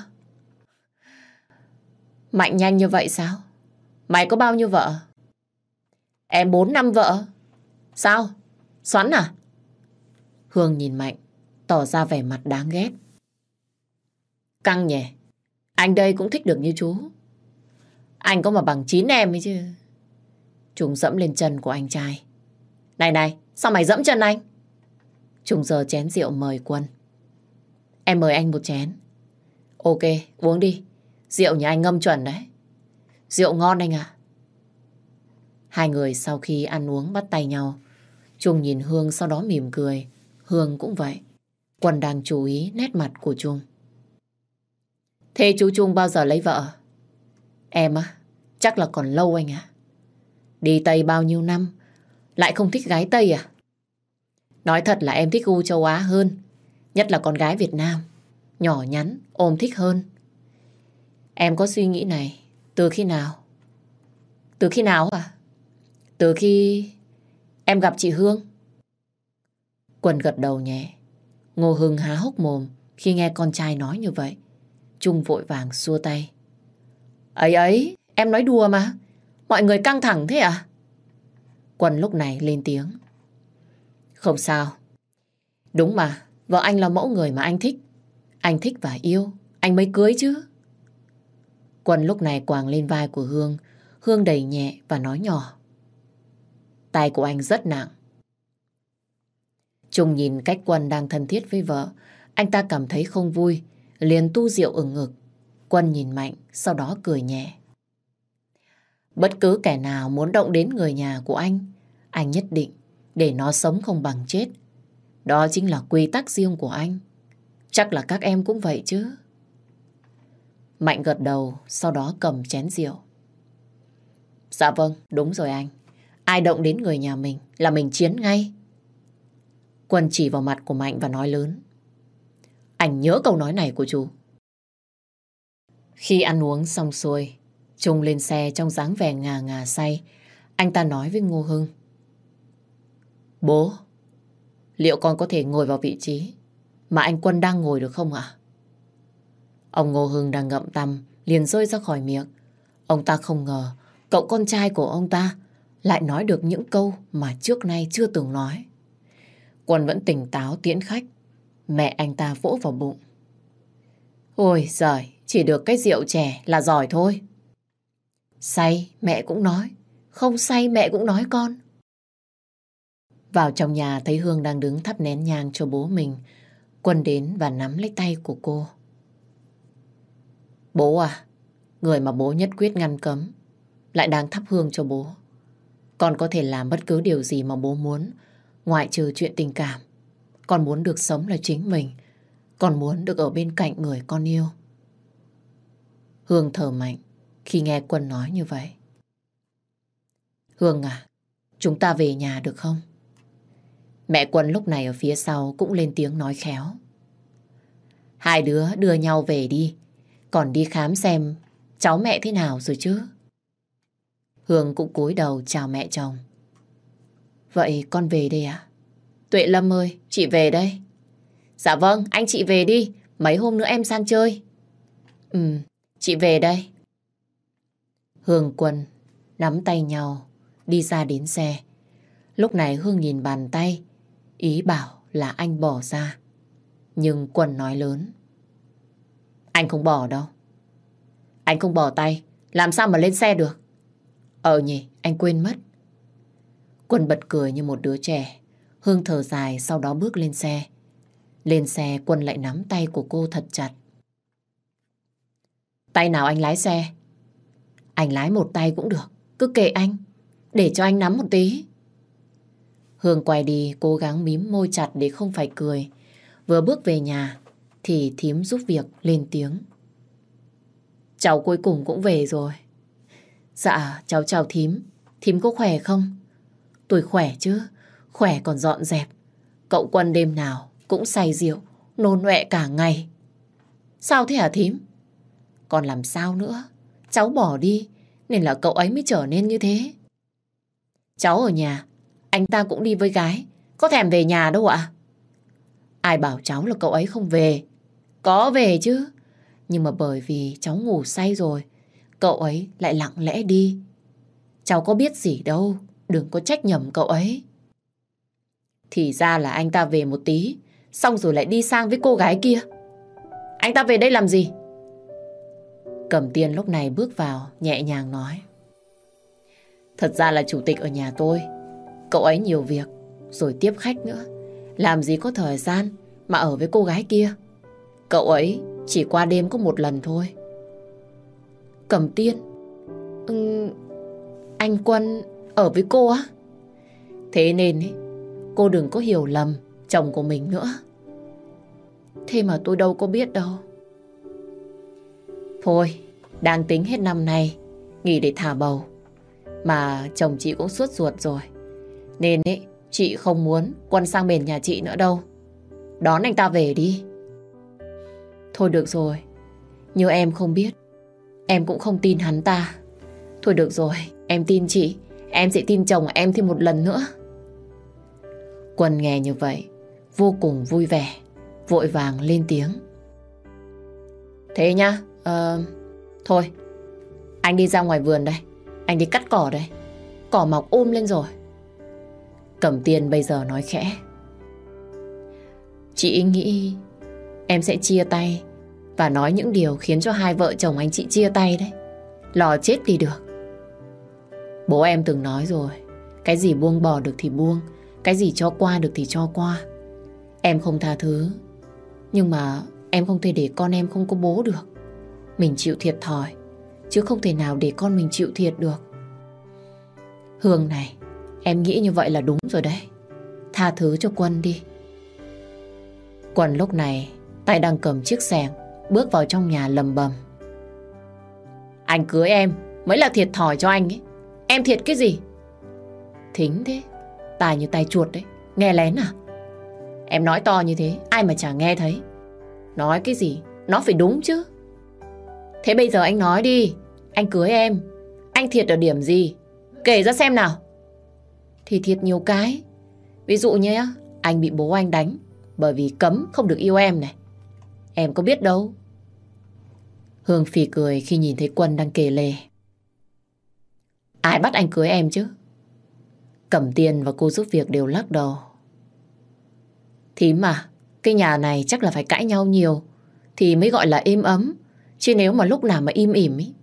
Speaker 1: Mạnh nhanh như vậy sao? Mày có bao nhiêu vợ? Em 4 năm vợ. Sao? Xoắn à? Hương nhìn Mạnh, tỏ ra vẻ mặt đáng ghét. Căng nhỉ? Anh đây cũng thích được như chú. Anh có mà bằng 9 em ấy chứ. Trung dẫm lên chân của anh trai. Này này, sao mày dẫm chân anh? Trung giơ chén rượu mời Quân. Em mời anh một chén. Ok, uống đi. Rượu nhà anh ngâm chuẩn đấy. Rượu ngon anh à? Hai người sau khi ăn uống bắt tay nhau. Trung nhìn Hương sau đó mỉm cười. Hương cũng vậy. Quân đang chú ý nét mặt của Trung. Thế chú Trung bao giờ lấy vợ? Em á, chắc là còn lâu anh ạ. Đi Tây bao nhiêu năm, lại không thích gái Tây à? Nói thật là em thích gu châu Á hơn. Nhất là con gái Việt Nam. Nhỏ nhắn, ôm thích hơn. Em có suy nghĩ này từ khi nào? Từ khi nào à? Từ khi em gặp chị Hương. Quân gật đầu nhẹ. Ngô Hưng há hốc mồm khi nghe con trai nói như vậy. Trung vội vàng xua tay. Ấy ấy, em nói đùa mà. Mọi người căng thẳng thế à? Quân lúc này lên tiếng. Không sao. Đúng mà, vợ anh là mẫu người mà anh thích. Anh thích và yêu, anh mới cưới chứ. Quân lúc này quàng lên vai của Hương. Hương đẩy nhẹ và nói nhỏ. Tay của anh rất nặng. Trung nhìn cách Quân đang thân thiết với vợ. Anh ta cảm thấy không vui, liền tu rượu ở ngực. Quân nhìn Mạnh, sau đó cười nhẹ. Bất cứ kẻ nào muốn động đến người nhà của anh nhất định để nó sống không bằng chết. Đó chính là quy tắc riêng của anh. Chắc là các em cũng vậy chứ. Mạnh gật đầu, sau đó cầm chén rượu. Dạ vâng, đúng rồi anh. Ai động đến người nhà mình là mình chiến ngay. Quân chỉ vào mặt của Mạnh và nói lớn. Anh nhớ câu nói này của chú. Khi ăn uống xong xuôi, Trung lên xe trong dáng vẻ ngà ngà say. Anh ta nói với Ngô Hưng. Bố, liệu con có thể ngồi vào vị trí mà anh Quân đang ngồi được không ạ? Ông Ngô Hưng đang ngậm tằm liền rơi ra khỏi miệng. Ông ta không ngờ cậu con trai của ông ta lại nói được những câu mà trước nay chưa từng nói. Quân vẫn tỉnh táo tiễn khách. Mẹ anh ta vỗ vào bụng. Ôi giời, chỉ được cái rượu chè là giỏi thôi. Say mẹ cũng nói, không say mẹ cũng nói con. Vào trong nhà thấy Hương đang đứng thắp nén nhang cho bố mình. Quân đến và nắm lấy tay của cô. Bố à, người mà bố nhất quyết ngăn cấm lại đang thắp hương cho bố. Con có thể làm bất cứ điều gì mà bố muốn, ngoại trừ chuyện tình cảm. Con muốn được sống là chính mình. Con muốn được ở bên cạnh người con yêu. Hương thở mạnh khi nghe Quân nói như vậy. Hương à, chúng ta về nhà được không? Mẹ Quân lúc này ở phía sau cũng lên tiếng nói khéo. Hai đứa đưa nhau về đi. Còn đi khám xem cháu mẹ thế nào rồi chứ. Hương cũng cúi đầu chào mẹ chồng. Vậy con về đây à? Tuệ Lâm ơi, chị về đây. Dạ vâng, anh chị về đi. Mấy hôm nữa em sang chơi. Chị về đây. Hương Quân nắm tay nhau đi ra đến xe. Lúc này Hương nhìn bàn tay, ý bảo là anh bỏ ra. Nhưng Quân nói lớn. Anh không bỏ đâu. Anh không bỏ tay, làm sao mà lên xe được? Nhỉ, anh quên mất. Quân bật cười như một đứa trẻ. Hương thở dài sau đó bước lên xe. Lên xe Quân lại nắm tay của cô thật chặt. Tay nào anh lái xe? Anh lái một tay cũng được, cứ kệ anh, để cho anh nắm một tí. Hương quay đi cố gắng mím môi chặt để không phải cười. Vừa bước về nhà thì thím giúp việc lên tiếng. Cháu cuối cùng cũng về rồi. Dạ, cháu chào thím. Thím có khỏe không? Tôi khỏe chứ, khỏe còn dọn dẹp. Cậu Quân đêm nào cũng say rượu, nôn ọe cả ngày. Sao thế hả thím? Còn làm sao nữa? Cháu bỏ đi, nên là cậu ấy mới trở nên như thế. Cháu ở nhà, anh ta cũng đi với gái, có thèm về nhà đâu ạ. Ai bảo cháu là cậu ấy không về? Có về chứ, nhưng mà bởi vì cháu ngủ say rồi, cậu ấy lại lặng lẽ đi. Cháu có biết gì đâu, đừng có trách nhầm cậu ấy. Thì ra là anh ta về một tí, xong rồi lại đi sang với cô gái kia. Anh ta về đây làm gì? Cẩm Tiên lúc này bước vào, nhẹ nhàng nói. Thật ra là chủ tịch ở nhà tôi. Cậu ấy nhiều việc, rồi tiếp khách nữa. Làm gì có thời gian mà ở với cô gái kia. Cậu ấy chỉ qua đêm có một lần thôi. Cẩm Tiên, anh Quân ở với cô á? Thế nên ấy, cô đừng có hiểu lầm chồng của mình nữa. Thế mà tôi đâu có biết đâu. Thôi, đang tính hết năm nay nghỉ để thả bầu. Mà chồng chị cũng suốt ruột rồi, nên ấy, chị không muốn Quân sang bên nhà chị nữa đâu. Đón anh ta về đi. Thôi được rồi, như em không biết, em cũng không tin hắn ta. Thôi được rồi, em tin chị, em sẽ tin chồng em thêm một lần nữa. Quân nghe như vậy vô cùng vui vẻ, vội vàng lên tiếng. Thế nhá, thôi, anh đi ra ngoài vườn đây. Anh đi cắt cỏ đây. Cỏ mọc lên rồi. Cẩm Tiên bây giờ nói khẽ. Chị nghĩ em sẽ chia tay và nói những điều khiến cho hai vợ chồng anh chị chia tay đấy. Lò chết đi được. Bố em từng nói rồi, cái gì buông bỏ được thì buông, cái gì cho qua được thì cho qua. Em không tha thứ, nhưng mà em không thể để con em không có bố được. Mình chịu thiệt thòi, chứ không thể nào để con mình chịu thiệt được. Hương này, em nghĩ như vậy là đúng rồi đấy. Tha thứ cho Quân đi. Quân lúc này tay đang cầm chiếc xẻng, bước vào trong nhà lầm bầm. Anh cưới em mới là thiệt thòi cho anh ấy. Em thiệt cái gì? Thính thế, tai như tai chuột đấy. Nghe lén à? Em nói to như thế, ai mà chả nghe thấy. Nói cái gì, nó phải đúng chứ. Thế bây giờ anh nói đi. Anh cưới em, anh thiệt ở điểm gì? Kể ra xem nào. Thì thiệt nhiều cái. Ví dụ như anh bị bố anh đánh bởi vì cấm không được yêu em này. Em có biết đâu. Hương phì cười khi nhìn thấy Quân đang kể lể. Ai bắt anh cưới em chứ? Cẩm Tiên và cô giúp việc đều lắc đầu. Thím à, cái nhà này chắc là phải cãi nhau nhiều thì mới gọi là êm ấm. Chứ nếu mà lúc nào mà im ỉm ý,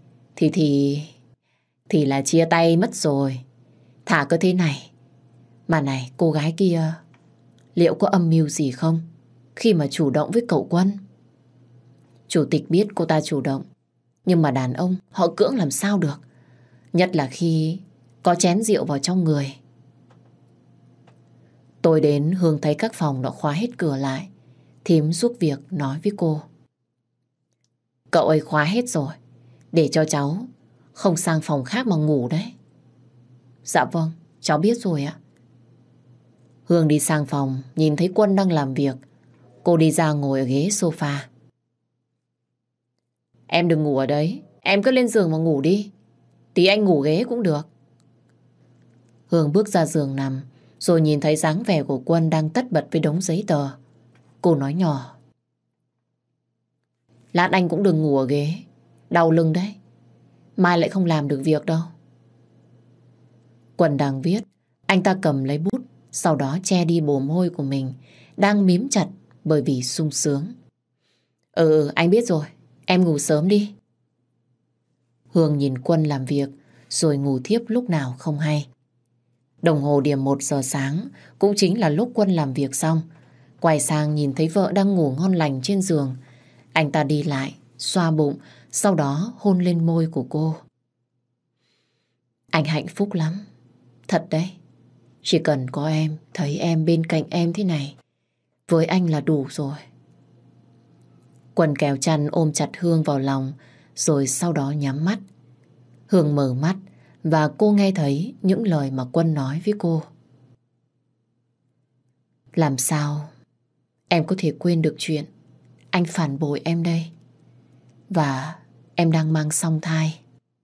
Speaker 1: thì là chia tay mất rồi. Thả cứ thế này. Mà này, cô gái kia liệu có âm mưu gì không khi mà chủ động với cậu Quân? Chủ tịch biết cô ta chủ động, nhưng mà đàn ông họ cưỡng làm sao được. Nhất là khi có chén rượu vào trong người. Tôi đến Hương thấy các phòng đã khóa hết cửa lại. Thím giúp việc nói với cô. Cậu ấy khóa hết rồi, để cho cháu không sang phòng khác mà ngủ đấy. Dạ vâng, cháu biết rồi ạ. Hương đi sang phòng, nhìn thấy Quân đang làm việc. Cô đi ra ngồi ở ghế sofa. Em đừng ngủ ở đấy, em cứ lên giường mà ngủ đi. Tí anh ngủ ghế cũng được. Hương bước ra giường nằm, rồi nhìn thấy dáng vẻ của Quân đang tất bật với đống giấy tờ. Cô nói nhỏ. Lát anh cũng đừng ngủ ở ghế, đau lưng đấy. Mai lại không làm được việc đâu. Quân đang viết, anh ta cầm lấy bút, sau đó che đi mồ hôi của mình, đang mím chặt bởi vì sung sướng. Anh biết rồi, em ngủ sớm đi. Hương nhìn Quân làm việc, rồi ngủ thiếp lúc nào không hay. Đồng hồ điểm 1 giờ sáng, cũng chính là lúc Quân làm việc xong. Quay sang nhìn thấy vợ đang ngủ ngon lành trên giường. Anh ta đi lại, xoa bụng, sau đó hôn lên môi của cô. Anh hạnh phúc lắm, thật đấy. Chỉ cần có em, thấy em bên cạnh em thế này, với anh là đủ rồi. Quân kéo chăn ôm chặt Hương vào lòng, rồi sau đó nhắm mắt. Hương mở mắt và cô nghe thấy những lời mà Quân nói với cô. Làm sao em có thể quên được chuyện anh phản bội em đây? Và em đang mang song thai.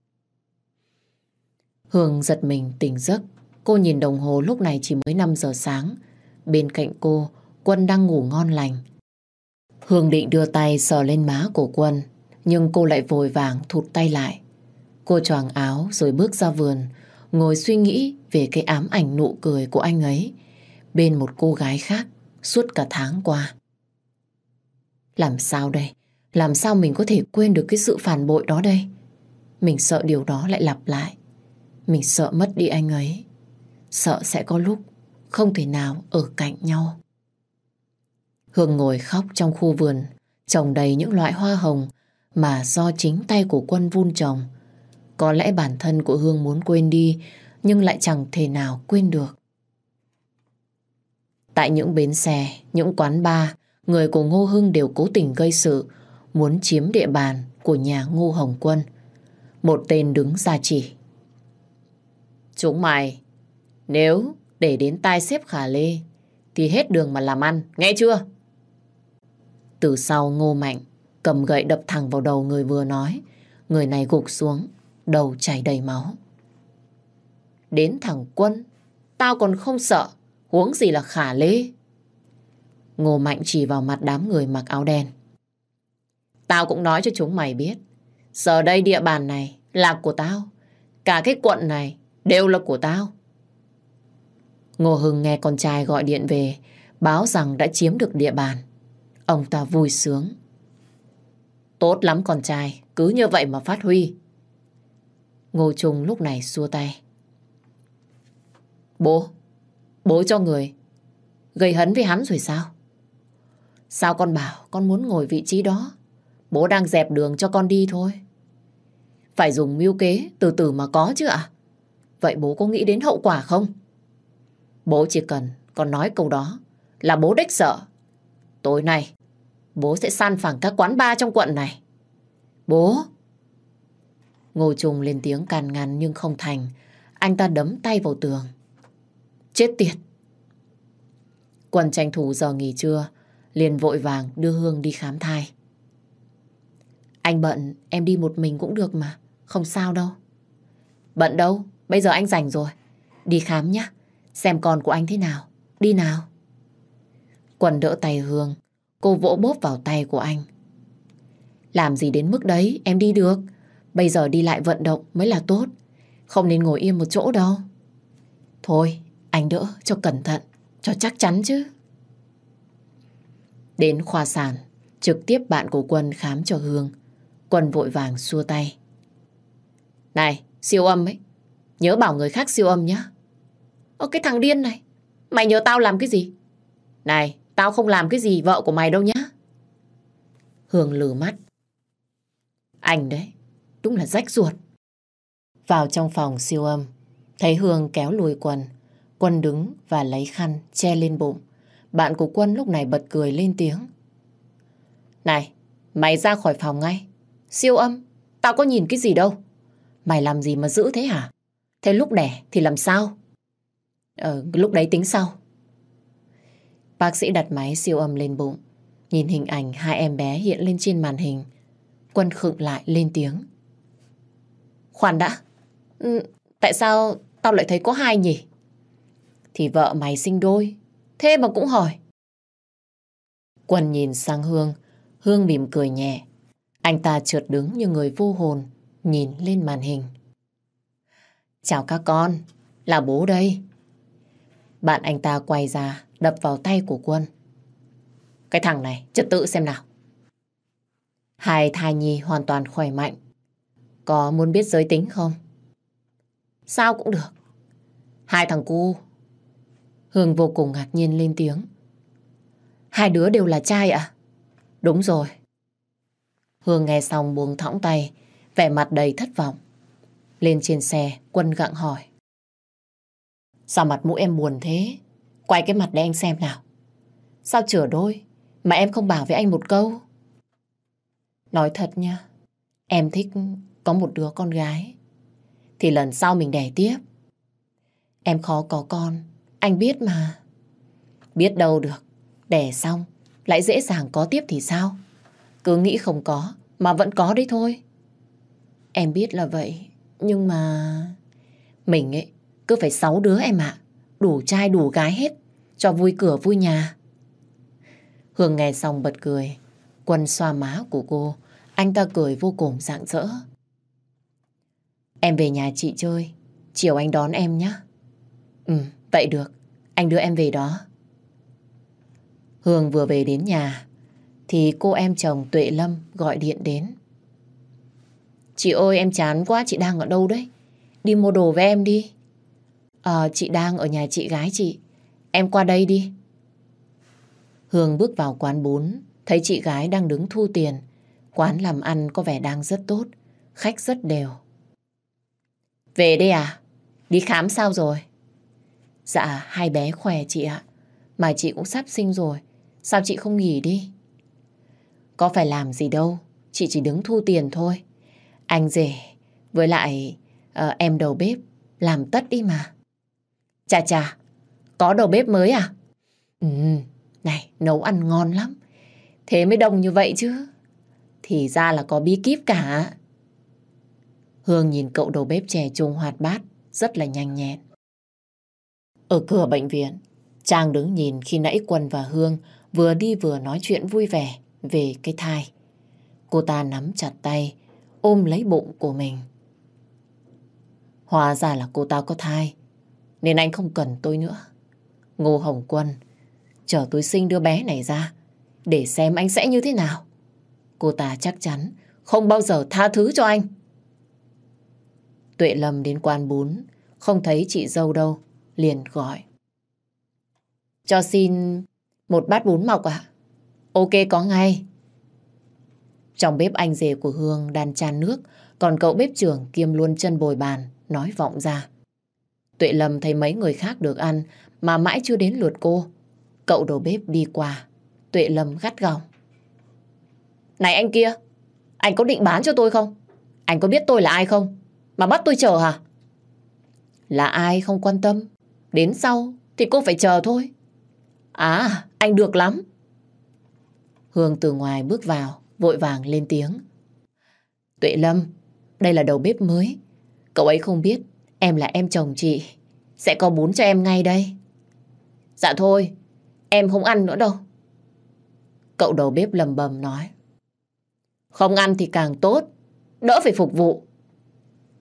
Speaker 1: Hương giật mình tỉnh giấc. Cô nhìn đồng hồ lúc này chỉ mới 5 giờ sáng. Bên cạnh cô, Quân đang ngủ ngon lành. Hương định đưa tay sờ lên má của Quân, nhưng cô lại vội vàng thụt tay lại. Cô choàng áo rồi bước ra vườn, ngồi suy nghĩ về cái ám ảnh nụ cười của anh ấy bên một cô gái khác suốt cả tháng qua. Làm sao đây? Làm sao mình có thể quên được cái sự phản bội đó đây? Mình sợ điều đó lại lặp lại. Mình sợ mất đi anh ấy. Sợ sẽ có lúc không thể nào ở cạnh nhau. Hương ngồi khóc trong khu vườn, trồng đầy những loại hoa hồng mà do chính tay của Quân vun trồng. Có lẽ bản thân của Hương muốn quên đi, nhưng lại chẳng thể nào quên được. Tại những bến xe, những quán bar, người của Ngô Hưng đều cố tình gây sự, muốn chiếm địa bàn của nhà Ngô Hồng Quân. Một tên đứng ra chỉ. Chúng mày, nếu để đến tai sếp Khả Lê, thì hết đường mà làm ăn, nghe chưa? Từ sau Ngô Mạnh cầm gậy đập thẳng vào đầu người vừa nói. Người này gục xuống, đầu chảy đầy máu. Đến thằng Quân, tao còn không sợ, huống gì là Khả Lê. Ngô Mạnh chỉ vào mặt đám người mặc áo đen. Tao cũng nói cho chúng mày biết, giờ đây địa bàn này là của tao. Cả cái quận này đều là của tao. Ngô Hưng nghe con trai gọi điện về, báo rằng đã chiếm được địa bàn. Ông ta vui sướng. Tốt lắm con trai, cứ như vậy mà phát huy. Ngô Trung lúc này xua tay. Bố cho người gây hấn với hắn rồi sao? Sao con bảo con muốn ngồi vị trí đó? Bố đang dẹp đường cho con đi thôi. Phải dùng mưu kế từ từ mà có chứ ạ. Vậy bố có nghĩ đến hậu quả không? Bố chỉ cần con nói câu đó là bố đếch sợ. Tối nay bố sẽ san phẳng các quán bar trong quận này. Bố! Ngô Trung lên tiếng can ngăn nhưng không thành. Anh ta đấm tay vào tường. Chết tiệt! Quân tranh thủ giờ nghỉ trưa, liền vội vàng đưa Hương đi khám thai. Anh bận, em đi một mình cũng được mà, không sao đâu. Bận đâu, bây giờ anh rảnh rồi. Đi khám nhé, xem con của anh thế nào. Đi nào. Quân đỡ tay Hương, cô vỗ bóp vào tay của anh. Làm gì đến mức đấy, em đi được. Bây giờ đi lại vận động mới là tốt. không nên ngồi yên một chỗ đâu. Thôi, anh đỡ cho cẩn thận, cho chắc chắn chứ. Đến khoa sản, trực tiếp bạn của Quân khám cho Hương. Quân vội vàng xua tay. Này, siêu âm ấy, nhớ bảo người khác siêu âm nhá. Ơ cái thằng điên này, mày nhớ tao làm cái gì? Này, tao không làm cái gì vợ của mày đâu nhá. Hương lừ mắt. Anh đấy, đúng là rách ruột. Vào trong phòng siêu âm, thấy Hương kéo lùi Quân. Quân đứng và lấy khăn che lên bụng. Bạn của Quân lúc này bật cười lên tiếng. Này, mày ra khỏi phòng ngay. Siêu âm, tao có nhìn cái gì đâu. Mày làm gì mà dữ thế hả? Thế lúc đẻ thì làm sao? Lúc đấy tính sau. Bác sĩ đặt máy siêu âm lên bụng. Nhìn hình ảnh hai em bé hiện lên trên màn hình. Quân khựng lại lên tiếng. Khoan đã. Tại sao tao lại thấy có hai nhỉ? Thì vợ mày sinh đôi. Thế mà cũng hỏi. Quân nhìn sang Hương. Hương mỉm cười nhẹ. Anh ta chợt đứng như người vô hồn, nhìn lên màn hình. Chào các con, là bố đây. Bạn anh ta quay ra, đập vào tay của Quân. Cái thằng này, trật tự xem nào. Hai thai nhi hoàn toàn khỏe mạnh. Có muốn biết giới tính không? Sao cũng được. Hai thằng cu. Hương vô cùng ngạc nhiên lên tiếng. Hai đứa đều là trai ạ? Đúng rồi. Hương nghe xong buông thõng tay, vẻ mặt đầy thất vọng. Lên trên xe, Quân gặng hỏi. Sao mặt mũi em buồn thế? Quay cái mặt để anh xem nào. Sao chửa đôi mà em không bảo với anh một câu? Nói thật nha, em thích có một đứa con gái. Thì lần sau mình đẻ tiếp. Em khó có con, anh biết mà. Biết đâu được, đẻ xong lại dễ dàng có tiếp thì sao? Cứ nghĩ không có mà vẫn có đấy thôi. Em biết là vậy, nhưng mà mình ấy cứ phải 6 đứa em ạ. Đủ trai đủ gái hết, cho vui cửa vui nhà. Hương nghe xong bật cười. Quân xoa má của cô. Anh ta cười vô cùng rạng rỡ. Em về nhà chị chơi, chiều anh đón em nhé. Vậy được, anh đưa em về đó. Hương vừa về đến nhà thì cô em chồng Tuệ Lâm gọi điện đến. Chị ơi, em chán quá, chị đang ở đâu đấy? Đi mua đồ với em đi. Chị đang ở nhà chị gái chị. Em qua đây đi. Hương bước vào quán bún, thấy chị gái đang đứng thu tiền. Quán làm ăn có vẻ đang rất tốt, khách rất đều. Về đây à? Đi khám sao rồi? Dạ, hai bé khỏe chị ạ. Mà chị cũng sắp sinh rồi, sao chị không nghỉ đi? Có phải làm gì đâu, chị chỉ đứng thu tiền thôi. Anh rể, với lại em đầu bếp, làm tất đi mà. Chà chà, có đầu bếp mới à? Này, nấu ăn ngon lắm. Thế mới đông như vậy chứ. Thì ra là có bí kíp cả. Hương nhìn cậu đầu bếp trẻ trung hoạt bát, rất là nhanh nhẹn. Ở cửa bệnh viện, Trang đứng nhìn khi nãy Quân và Hương vừa đi vừa nói chuyện vui vẻ về cái thai. Cô ta nắm chặt tay, ôm lấy bụng của mình. Hóa ra là cô ta có thai, nên anh không cần tôi nữa. Ngô Hồng Quân, chờ tôi sinh đứa bé này ra, để xem anh sẽ như thế nào. Cô ta chắc chắn không bao giờ tha thứ cho anh. Tuệ Lâm đến quán bún, không thấy chị dâu đâu, liền gọi. Cho xin một bát bún mọc ạ. Ok, có ngay. Trong bếp anh rể của Hương đan chan nước, còn cậu bếp trưởng kiêm luôn chân bồi bàn nói vọng ra. Tuệ Lâm thấy mấy người khác được ăn mà mãi chưa đến lượt cô. Cậu đầu bếp đi qua, Tuệ Lâm gắt gỏng. Này anh kia, anh có định bán cho tôi không? Anh có biết tôi là ai không? Mà bắt tôi chờ hả? Là ai không quan tâm. Đến sau thì cô phải chờ thôi. À, anh được lắm. Hương từ ngoài bước vào, vội vàng lên tiếng. Tuệ Lâm, đây là đầu bếp mới. Cậu ấy không biết em là em chồng chị. Sẽ có bún cho em ngay đây. Dạ thôi, em không ăn nữa đâu. Cậu đầu bếp lầm bầm nói. Không ăn thì càng tốt, đỡ phải phục vụ.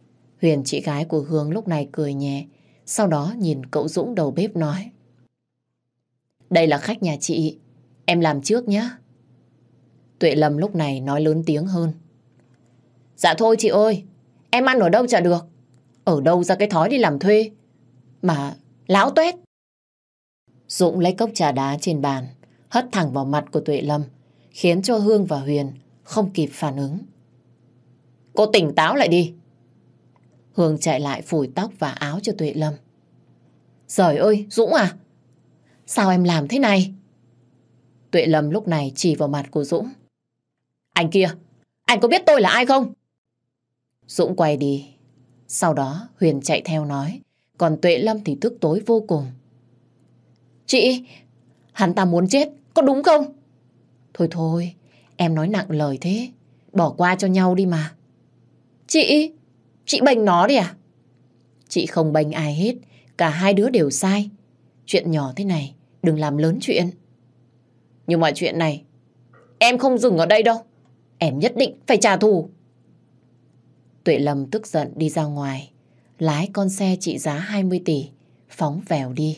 Speaker 1: Huyền, chị gái của Hương lúc này cười nhẹ, sau đó nhìn cậu Dũng đầu bếp nói. Đây là khách nhà chị, em làm trước nhé. Tuệ Lâm lúc này nói lớn tiếng hơn. Dạ thôi chị ơi, em ăn ở đâu chả được. Ở đâu ra cái thói đi làm thuê mà láo tuét. Dũng lấy cốc trà đá trên bàn, hất thẳng vào mặt của Tuệ Lâm, khiến cho Hương và Huyền không kịp phản ứng. Cô tỉnh táo lại đi. Hương chạy lại phủi tóc và áo cho Tuệ Lâm. Trời ơi, Dũng à, sao em làm thế này? Tuệ Lâm lúc này chỉ vào mặt của Dũng. Anh kia, anh có biết tôi là ai không? Dũng quay đi. Sau đó Huyền chạy theo nói, còn Tuệ Lâm thì tức tối vô cùng. Chị, hắn ta muốn chết, có đúng không? Thôi thôi, em nói nặng lời thế, bỏ qua cho nhau đi mà. Chị bênh nó đi à? Chị không bênh ai hết, cả hai đứa đều sai. Chuyện nhỏ thế này, đừng làm lớn chuyện. Nhưng mà chuyện này, em không dừng ở đây đâu. Em nhất định phải trả thù. Tuệ Lâm tức giận đi ra ngoài, lái con xe trị giá 20 tỷ, phóng vèo đi.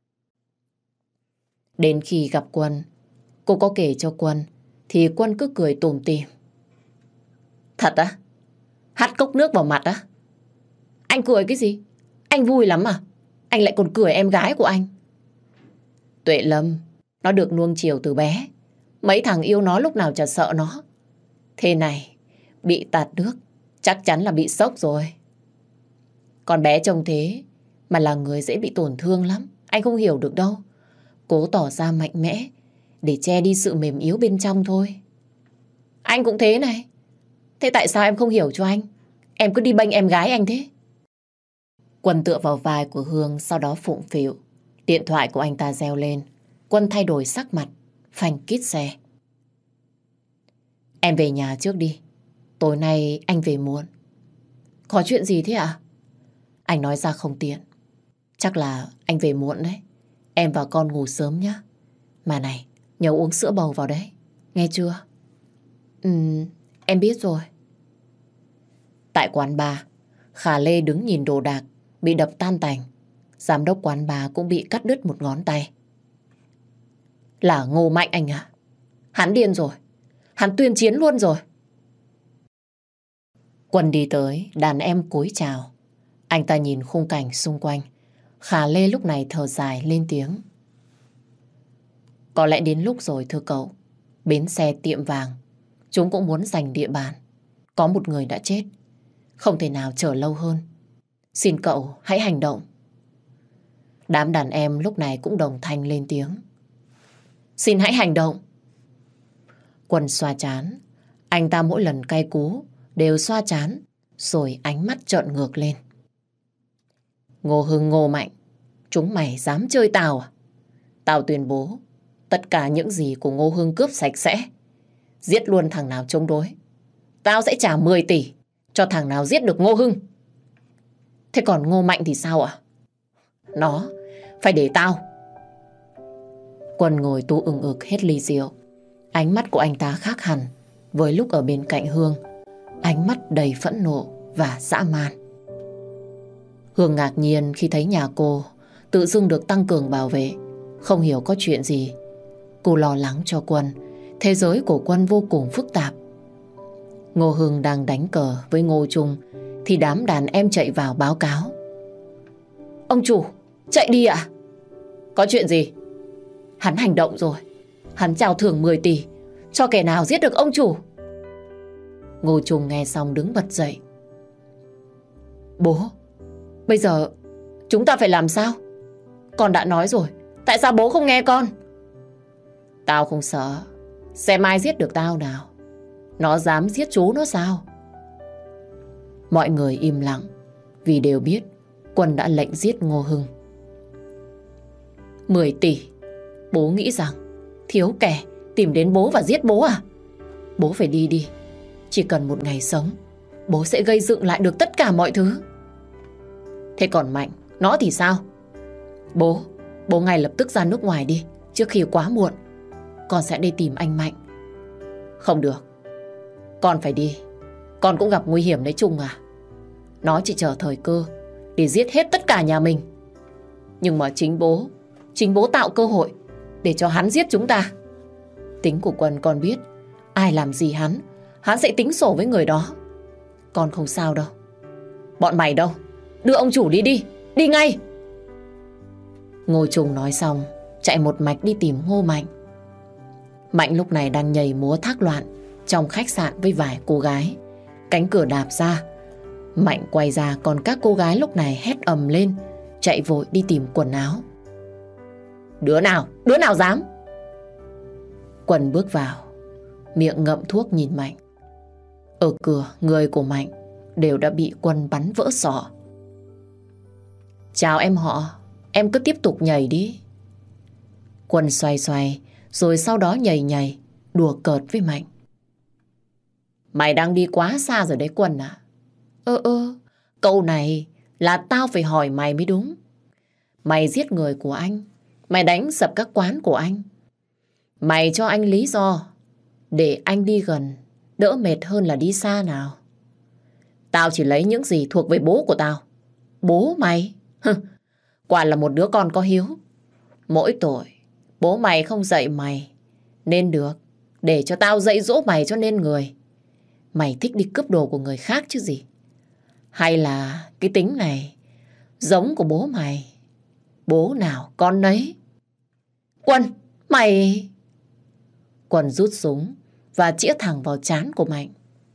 Speaker 1: Đến khi gặp Quân, cô có kể cho Quân, thì Quân cứ cười tủm tỉm. Thật á? Hắt cốc nước vào mặt á? Anh cười cái gì? Anh vui lắm à? Anh lại còn cười em gái của anh. Tuệ Lâm, nó được nuông chiều từ bé. Mấy thằng yêu nó lúc nào chả sợ nó. Thế này, bị tạt nước, chắc chắn là bị sốc rồi. Con bé trông thế, mà là người dễ bị tổn thương lắm. Anh không hiểu được đâu. Cố tỏ ra mạnh mẽ, để che đi sự mềm yếu bên trong thôi. Anh cũng thế này. Thế tại sao em không hiểu cho anh? Em cứ đi bênh em gái anh thế. Quân tựa vào vai của Hương, sau đó phụng phịu. Điện thoại của anh ta reo lên. Quân thay đổi sắc mặt, phanh kít xe. Em về nhà trước đi. Tối nay anh về muộn. Có chuyện gì thế ạ? Anh nói ra không tiện. Chắc là anh về muộn đấy. Em và con ngủ sớm nhé. Mà này, nhớ uống sữa bầu vào đấy. Nghe chưa? Em biết rồi. Tại quán bar, Khả Lê đứng nhìn đồ đạc bị đập tan tành. Giám đốc quán bar cũng bị cắt đứt một ngón tay. Là Ngô Mạnh anh à? Hắn điên rồi. Hắn tuyên chiến luôn rồi. Quân đi tới, đàn em cúi chào. Anh ta nhìn khung cảnh xung quanh. Khả Lê lúc này thở dài lên tiếng. Có lẽ đến lúc rồi thưa cậu. Bến xe tiệm vàng, chúng cũng muốn giành địa bàn. Có một người đã chết, không thể nào chờ lâu hơn. Xin cậu hãy hành động. Đám đàn em lúc này cũng đồng thanh lên tiếng. Xin hãy hành động. Quân xoa trán. Anh ta mỗi lần cay cú đều xoa trán, rồi ánh mắt trợn ngược lên. Ngô Hưng, Ngô Mạnh, chúng mày dám chơi tao à? Tao tuyên bố tất cả những gì của Ngô Hưng cướp sạch sẽ. Giết luôn thằng nào chống đối. Tao sẽ trả 10 tỷ cho thằng nào giết được Ngô Hưng. Thế còn Ngô Mạnh thì sao ạ? Nó phải để tao. Quân ngồi tu ừng ực hết ly rượu. Ánh mắt của anh ta khác hẳn với lúc ở bên cạnh Hương. Ánh mắt đầy phẫn nộ và dã man. Hương ngạc nhiên khi thấy nhà cô tự dưng được tăng cường bảo vệ. Không hiểu có chuyện gì. Cô lo lắng cho Quân. Thế giới của Quân vô cùng phức tạp. Ngô Hưng đang đánh cờ với Ngô Trung thì đám đàn em chạy vào báo cáo. Ông chủ, chạy đi ạ. Có chuyện gì? Hắn hành động rồi. Hắn trao thưởng 10 tỷ cho kẻ nào giết được ông chủ. Ngô Trung nghe xong đứng bật dậy. Bố, bây giờ chúng ta phải làm sao? Con đã nói rồi, tại sao bố không nghe con? Tao không sợ. Xem ai giết được tao nào. Nó dám giết chú nó sao? Mọi người im lặng vì đều biết Quân đã lệnh giết Ngô Hưng. 10 tỷ. Bố nghĩ rằng thiếu kẻ tìm đến bố và giết bố à? Bố phải đi đi. Chỉ cần một ngày sống, bố sẽ gây dựng lại được tất cả mọi thứ. Thế còn Mạnh, nó thì sao? Bố ngay lập tức ra nước ngoài đi, trước khi quá muộn. Con sẽ đi tìm anh Mạnh. Không được. Con phải đi. Con cũng gặp nguy hiểm đấy Trung à. Nó chỉ chờ thời cơ để giết hết tất cả nhà mình. Nhưng mà chính bố tạo cơ hội để cho hắn giết chúng ta. Tính của Quân con biết, ai làm gì hắn sẽ tính sổ với người đó. Con không sao đâu. Bọn mày đâu? Đưa ông chủ đi, đi ngay. Ngô Trung nói xong, chạy một mạch đi tìm Ngô Mạnh. Mạnh lúc này đang nhảy múa thác loạn trong khách sạn với vài cô gái. Cánh cửa đạp ra, Mạnh quay ra, còn các cô gái lúc này hét ầm lên, chạy vội đi tìm quần áo. Đứa nào dám? Quân bước vào, miệng ngậm thuốc nhìn Mạnh. Ở cửa, người của Mạnh đều đã bị Quân bắn vỡ sọ. Chào em họ, em cứ tiếp tục nhảy đi. Quân xoay rồi sau đó nhảy đùa cợt với Mạnh. Mày đang đi quá xa rồi đấy Quân à? Câu này là tao phải hỏi mày mới đúng. Mày giết người của anh, mày đánh sập các quán của anh, mày cho anh lý do để anh đi gần đỡ mệt hơn là đi xa nào. Tao chỉ lấy những gì thuộc về bố của tao. Bố mày? Quả là một đứa con có hiếu. Mỗi tội bố mày không dạy mày nên được, để cho tao dạy dỗ mày cho nên người. Mày thích đi cướp đồ của người khác chứ gì? Hay là cái tính này giống của bố mày? Bố nào con nấy. Quân, mày... Quân rút súng và chĩa thẳng vào trán của Mạnh.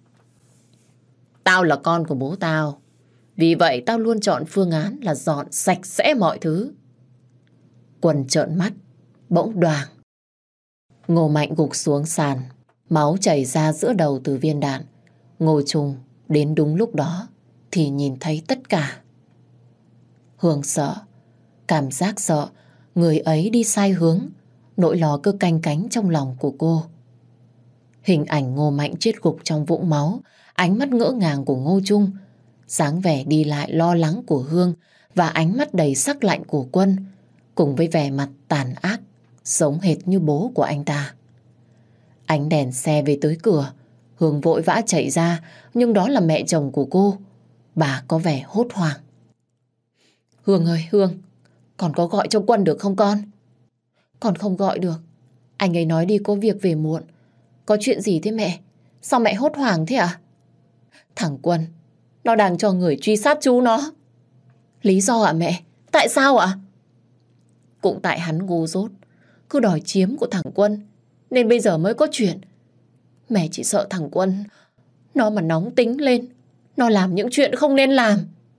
Speaker 1: Tao là con của bố tao, vì vậy tao luôn chọn phương án là dọn sạch sẽ mọi thứ. Quân trợn mắt, bỗng đoàng. Ngô Mạnh gục xuống sàn, máu chảy ra giữa đầu từ viên đạn. Ngô Trung đến đúng lúc đó thì nhìn thấy tất cả. Hương sợ, cảm giác sợ người ấy đi sai hướng, nỗi lo cứ canh cánh trong lòng của cô. Hình ảnh Ngô Mạnh chết gục trong vũng máu, ánh mắt ngỡ ngàng của Ngô Trung, dáng vẻ đi lại lo lắng của Hương và ánh mắt đầy sắc lạnh của Quân, cùng với vẻ mặt tàn ác, giống hệt như bố của anh ta. Ánh đèn xe về tới cửa, Hương vội vã chạy ra, nhưng đó là mẹ chồng của cô. Bà có vẻ hốt hoảng. Hương ơi, Hương, con có gọi cho Quân được không con? Con không gọi được. Anh ấy nói đi có việc về muộn. Có chuyện gì thế mẹ? Sao mẹ hốt hoảng thế ạ? Thằng Quân, nó đang cho người truy sát chú nó. Lý do ạ mẹ? Tại sao ạ? Cũng tại hắn ngu dốt, cứ đòi chiếm của thằng Quân, nên bây giờ mới có chuyện. Mẹ chỉ sợ thằng Quân, nó mà nóng tính lên, nó làm những chuyện không nên làm.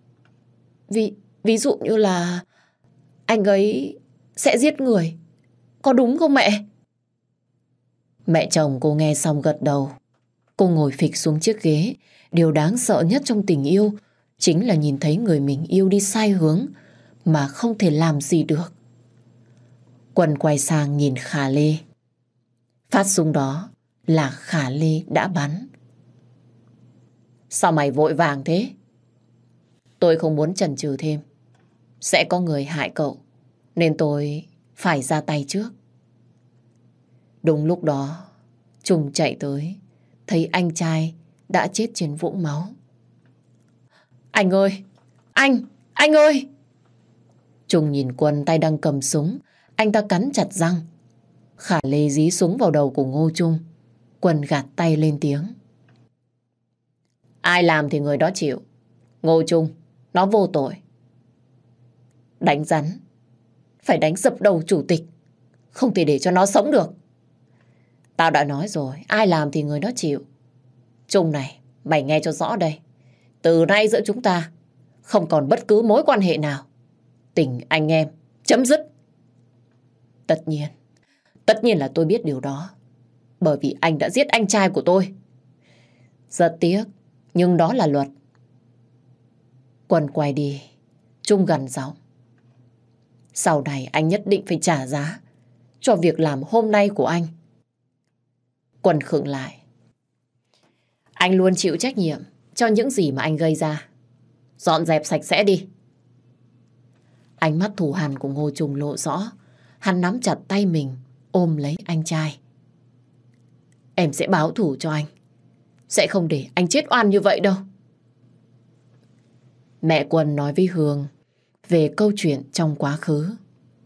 Speaker 1: Ví dụ như là anh ấy sẽ giết người. Có đúng không mẹ? Mẹ chồng cô nghe xong gật đầu. Cô ngồi phịch xuống chiếc ghế. Điều đáng sợ nhất trong tình yêu chính là nhìn thấy người mình yêu đi sai hướng mà không thể làm gì được. Quân quay sang nhìn Khả Lê. Phát súng đó là Khả Lê đã bắn. Sao mày vội vàng thế? Tôi không muốn chần chừ thêm. Sẽ có người hại cậu, nên tôi phải ra tay trước. Đúng lúc đó, Trung chạy tới, thấy anh trai đã chết trên vũng máu. Anh ơi! Anh ơi! Trung nhìn Quân tay đang cầm súng, anh ta cắn chặt răng. Khả Lê dí súng vào đầu của Ngô Trung. Quân gạt tay lên tiếng. Ai làm thì người đó chịu. Ngô Trung, nó vô tội. Đánh rắn, phải đánh dập đầu chủ tịch. Không thể để cho nó sống được. Tao đã nói rồi, ai làm thì người đó chịu. Trung này, mày nghe cho rõ đây. Từ nay giữa chúng ta không còn bất cứ mối quan hệ nào. Tình anh em chấm dứt. Tất nhiên là tôi biết điều đó. Bởi vì anh đã giết anh trai của tôi. Rất tiếc, nhưng đó là luật. Quân quay đi, Trung gằn giọng. Sau này anh nhất định phải trả giá cho việc làm hôm nay của anh. Quân khựng lại. Anh luôn chịu trách nhiệm cho những gì mà anh gây ra. Dọn dẹp sạch sẽ đi. Ánh mắt thù hằn của Ngô Trung lộ rõ. Hắn nắm chặt tay mình, ôm lấy anh trai. Em sẽ báo thù cho anh. Sẽ không để anh chết oan như vậy đâu. Mẹ Quân nói với Hương về câu chuyện trong quá khứ.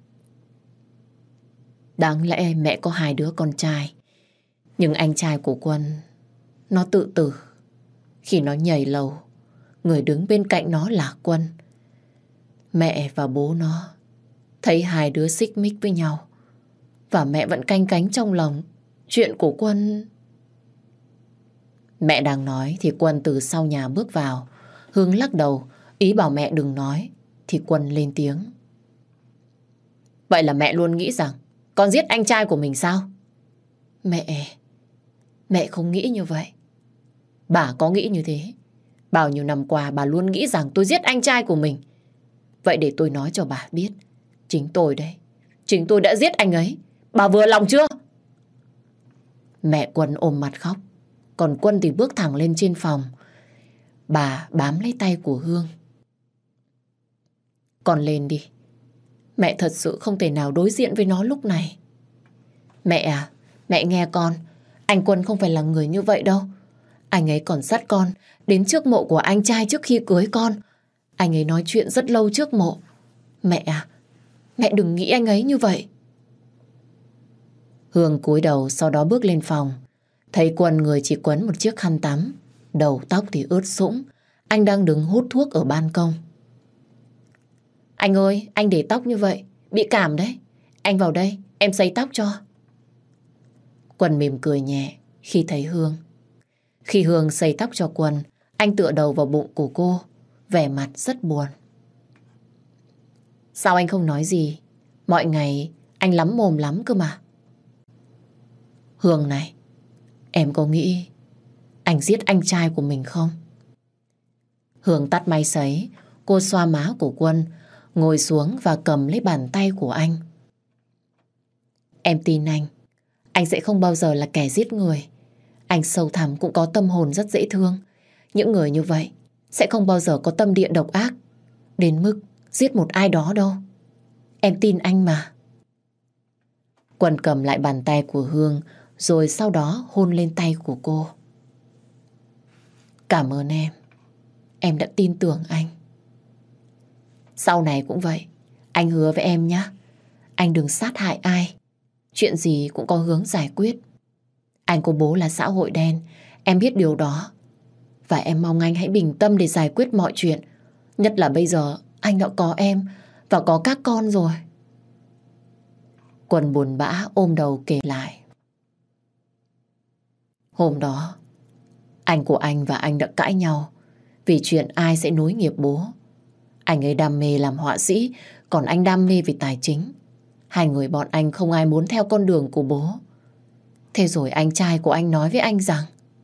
Speaker 1: Đáng lẽ mẹ có 2 đứa con trai, nhưng anh trai của Quân nó tự tử. Khi nó nhảy lầu, người đứng bên cạnh nó là Quân. Mẹ và bố nó thấy 2 đứa xích mích với nhau, và mẹ vẫn canh cánh trong lòng chuyện của Quân. Mẹ đang nói thì Quân từ sau nhà bước vào. Hương lắc đầu, ý bảo mẹ đừng nói, thì Quân lên tiếng. Vậy là mẹ luôn nghĩ rằng con giết anh trai của mình sao? Mẹ không nghĩ như vậy. Bà có nghĩ như thế. Bao nhiêu năm qua bà luôn nghĩ rằng tôi giết anh trai của mình. Vậy để tôi nói cho bà biết, chính tôi đấy, chính tôi đã giết anh ấy. Bà vừa lòng chưa? Mẹ Quân ôm mặt khóc, còn Quân thì bước thẳng lên trên phòng. Bà bám lấy tay của Hương. Con lên đi. Mẹ thật sự không thể nào đối diện với nó lúc này. Mẹ à, mẹ nghe con. Anh Quân không phải là người như vậy đâu. Anh ấy còn dắt con đến trước mộ của anh trai trước khi cưới con. Anh ấy nói chuyện rất lâu trước mộ. Mẹ à, mẹ đừng nghĩ anh ấy như vậy. Hương cúi đầu sau đó bước lên phòng. Thấy Quân người chỉ quấn một chiếc khăn tắm, đầu tóc thì ướt sũng. Anh đang đứng hút thuốc ở ban công. Anh ơi, anh để tóc như vậy bị cảm đấy. Anh vào đây, em sấy tóc cho. Quân mỉm cười nhẹ khi thấy Hương. Khi Hương sấy tóc cho Quân, anh tựa đầu vào bụng của cô, vẻ mặt rất buồn. Sao anh không nói gì? Mọi ngày anh lắm mồm lắm cơ mà. Hương này, em có nghĩ anh giết anh trai của mình không? Hương tắt máy sấy, cô xoa má của Quân, ngồi xuống và cầm lấy bàn tay của anh. Em tin anh sẽ không bao giờ là kẻ giết người. Anh sâu thẳm cũng có tâm hồn rất dễ thương. Những người như vậy sẽ không bao giờ có tâm địa độc ác đến mức giết một ai đó đâu. Em tin anh mà. Quân cầm lại bàn tay của Hương, rồi sau đó hôn lên tay của cô. Cảm ơn em đã tin tưởng anh. Sau này cũng vậy, anh hứa với em nhé. Anh đừng sát hại ai. Chuyện gì cũng có hướng giải quyết. Anh có bố là xã hội đen, em biết điều đó. Và em mong anh hãy bình tâm để giải quyết mọi chuyện. Nhất là bây giờ anh đã có em và có các con rồi. Quân buồn bã ôm đầu kể lại. Hôm đó, anh của anh và anh đã cãi nhau vì chuyện ai sẽ nối nghiệp bố. Anh ấy đam mê làm họa sĩ, còn anh đam mê về tài chính. Hai người bọn anh không ai muốn theo con đường của bố. Thế rồi anh trai của anh nói với anh rằng: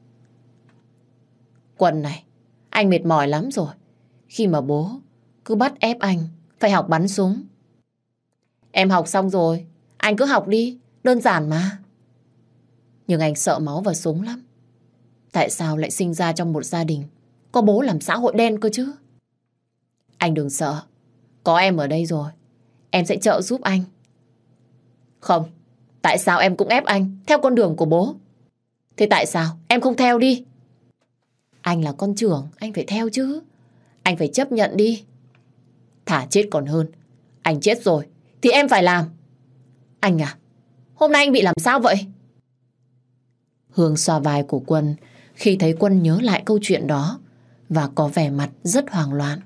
Speaker 1: Quân này, anh mệt mỏi lắm rồi khi mà bố cứ bắt ép anh phải học bắn súng. Em học xong rồi, anh cứ học đi, đơn giản mà. Nhưng anh sợ máu và súng lắm. Tại sao lại sinh ra trong một gia đình có bố làm xã hội đen cơ chứ? Anh đừng sợ, có em ở đây rồi, em sẽ trợ giúp anh. Không, tại sao em cũng ép anh theo con đường của bố? Thế tại sao em không theo đi? Anh là con trưởng, anh phải theo chứ. Anh phải chấp nhận đi. Thà chết còn hơn. Anh chết rồi thì em phải làm. Anh à, hôm nay anh bị làm sao vậy? Hương xoa vai của Quân khi thấy Quân nhớ lại câu chuyện đó và có vẻ mặt rất hoang loạn.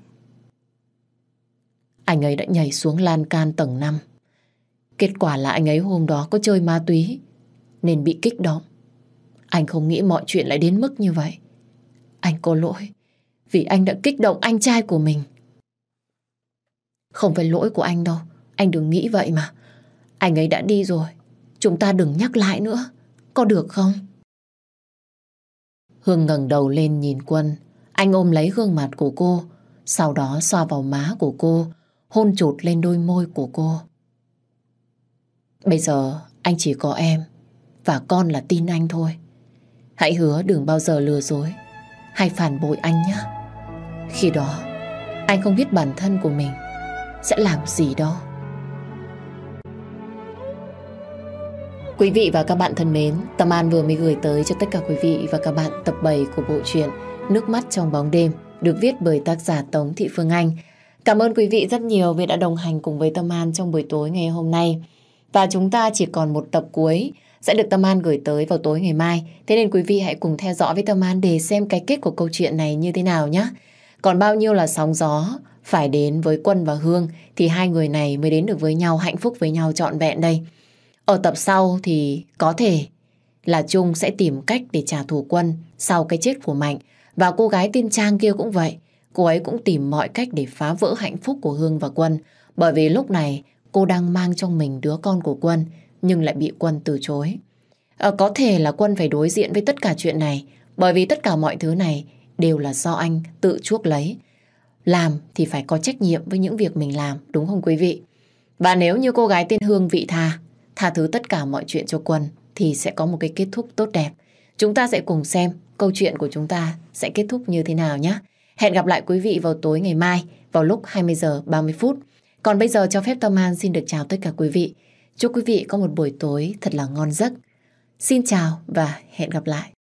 Speaker 1: Anh ấy đã nhảy xuống lan can tầng 5. Kết quả là anh ấy hôm đó có chơi ma túy nên bị kích động. Anh không nghĩ mọi chuyện lại đến mức như vậy. Anh có lỗi vì anh đã kích động anh trai của mình. Không phải lỗi của anh đâu, anh đừng nghĩ vậy mà. Anh ấy đã đi rồi, chúng ta đừng nhắc lại nữa, có được không? Hương ngẩng đầu lên nhìn Quân. Anh ôm lấy gương mặt của cô, sau đó xoa vào má của cô, hôn chụt lên đôi môi của cô. Bây giờ anh chỉ có em và con là tin anh thôi. Hãy hứa đừng bao giờ lừa dối hay phản bội anh nhé. Khi đó anh không biết bản thân của mình sẽ làm gì đâu. Quý vị và các bạn thân mến, Tâm An vừa mới gửi tới cho tất cả quý vị và các bạn tập 7 của bộ truyện Nước mắt trong bóng đêm được viết bởi tác giả Tống Thị Phương Anh. Cảm ơn quý vị rất nhiều vì đã đồng hành cùng với Tâm An trong buổi tối ngày hôm nay. Và chúng ta chỉ còn một tập cuối sẽ được Tâm An gửi tới vào tối ngày mai. Thế nên quý vị hãy cùng theo dõi với Tâm An để xem cái kết của câu chuyện này như thế nào nhé. Còn bao nhiêu là sóng gió phải đến với Quân và Hương thì hai người này mới đến được với nhau, hạnh phúc với nhau trọn vẹn đây. Ở tập sau thì có thể là Trung sẽ tìm cách để trả thù Quân sau cái chết của Mạnh. Và cô gái tên Trang kia cũng vậy. Cô ấy cũng tìm mọi cách để phá vỡ hạnh phúc của Hương và Quân. Bởi vì lúc này cô đang mang trong mình đứa con của Quân nhưng lại bị Quân từ chối. Có thể là Quân phải đối diện với tất cả chuyện này bởi vì tất cả mọi thứ này đều là do anh tự chuốc lấy. Làm thì phải có trách nhiệm với những việc mình làm, đúng không quý vị? Và nếu như cô gái tên Hương vị tha thứ tất cả mọi chuyện cho Quân thì sẽ có một cái kết thúc tốt đẹp. Chúng ta sẽ cùng xem câu chuyện của chúng ta sẽ kết thúc như thế nào nhé. Hẹn gặp lại quý vị vào tối ngày mai vào lúc 20 giờ 30 phút. Còn bây giờ cho phép Tâm An xin được chào tất cả quý vị. Chúc quý vị có một buổi tối thật là ngon giấc. Xin chào và hẹn gặp lại.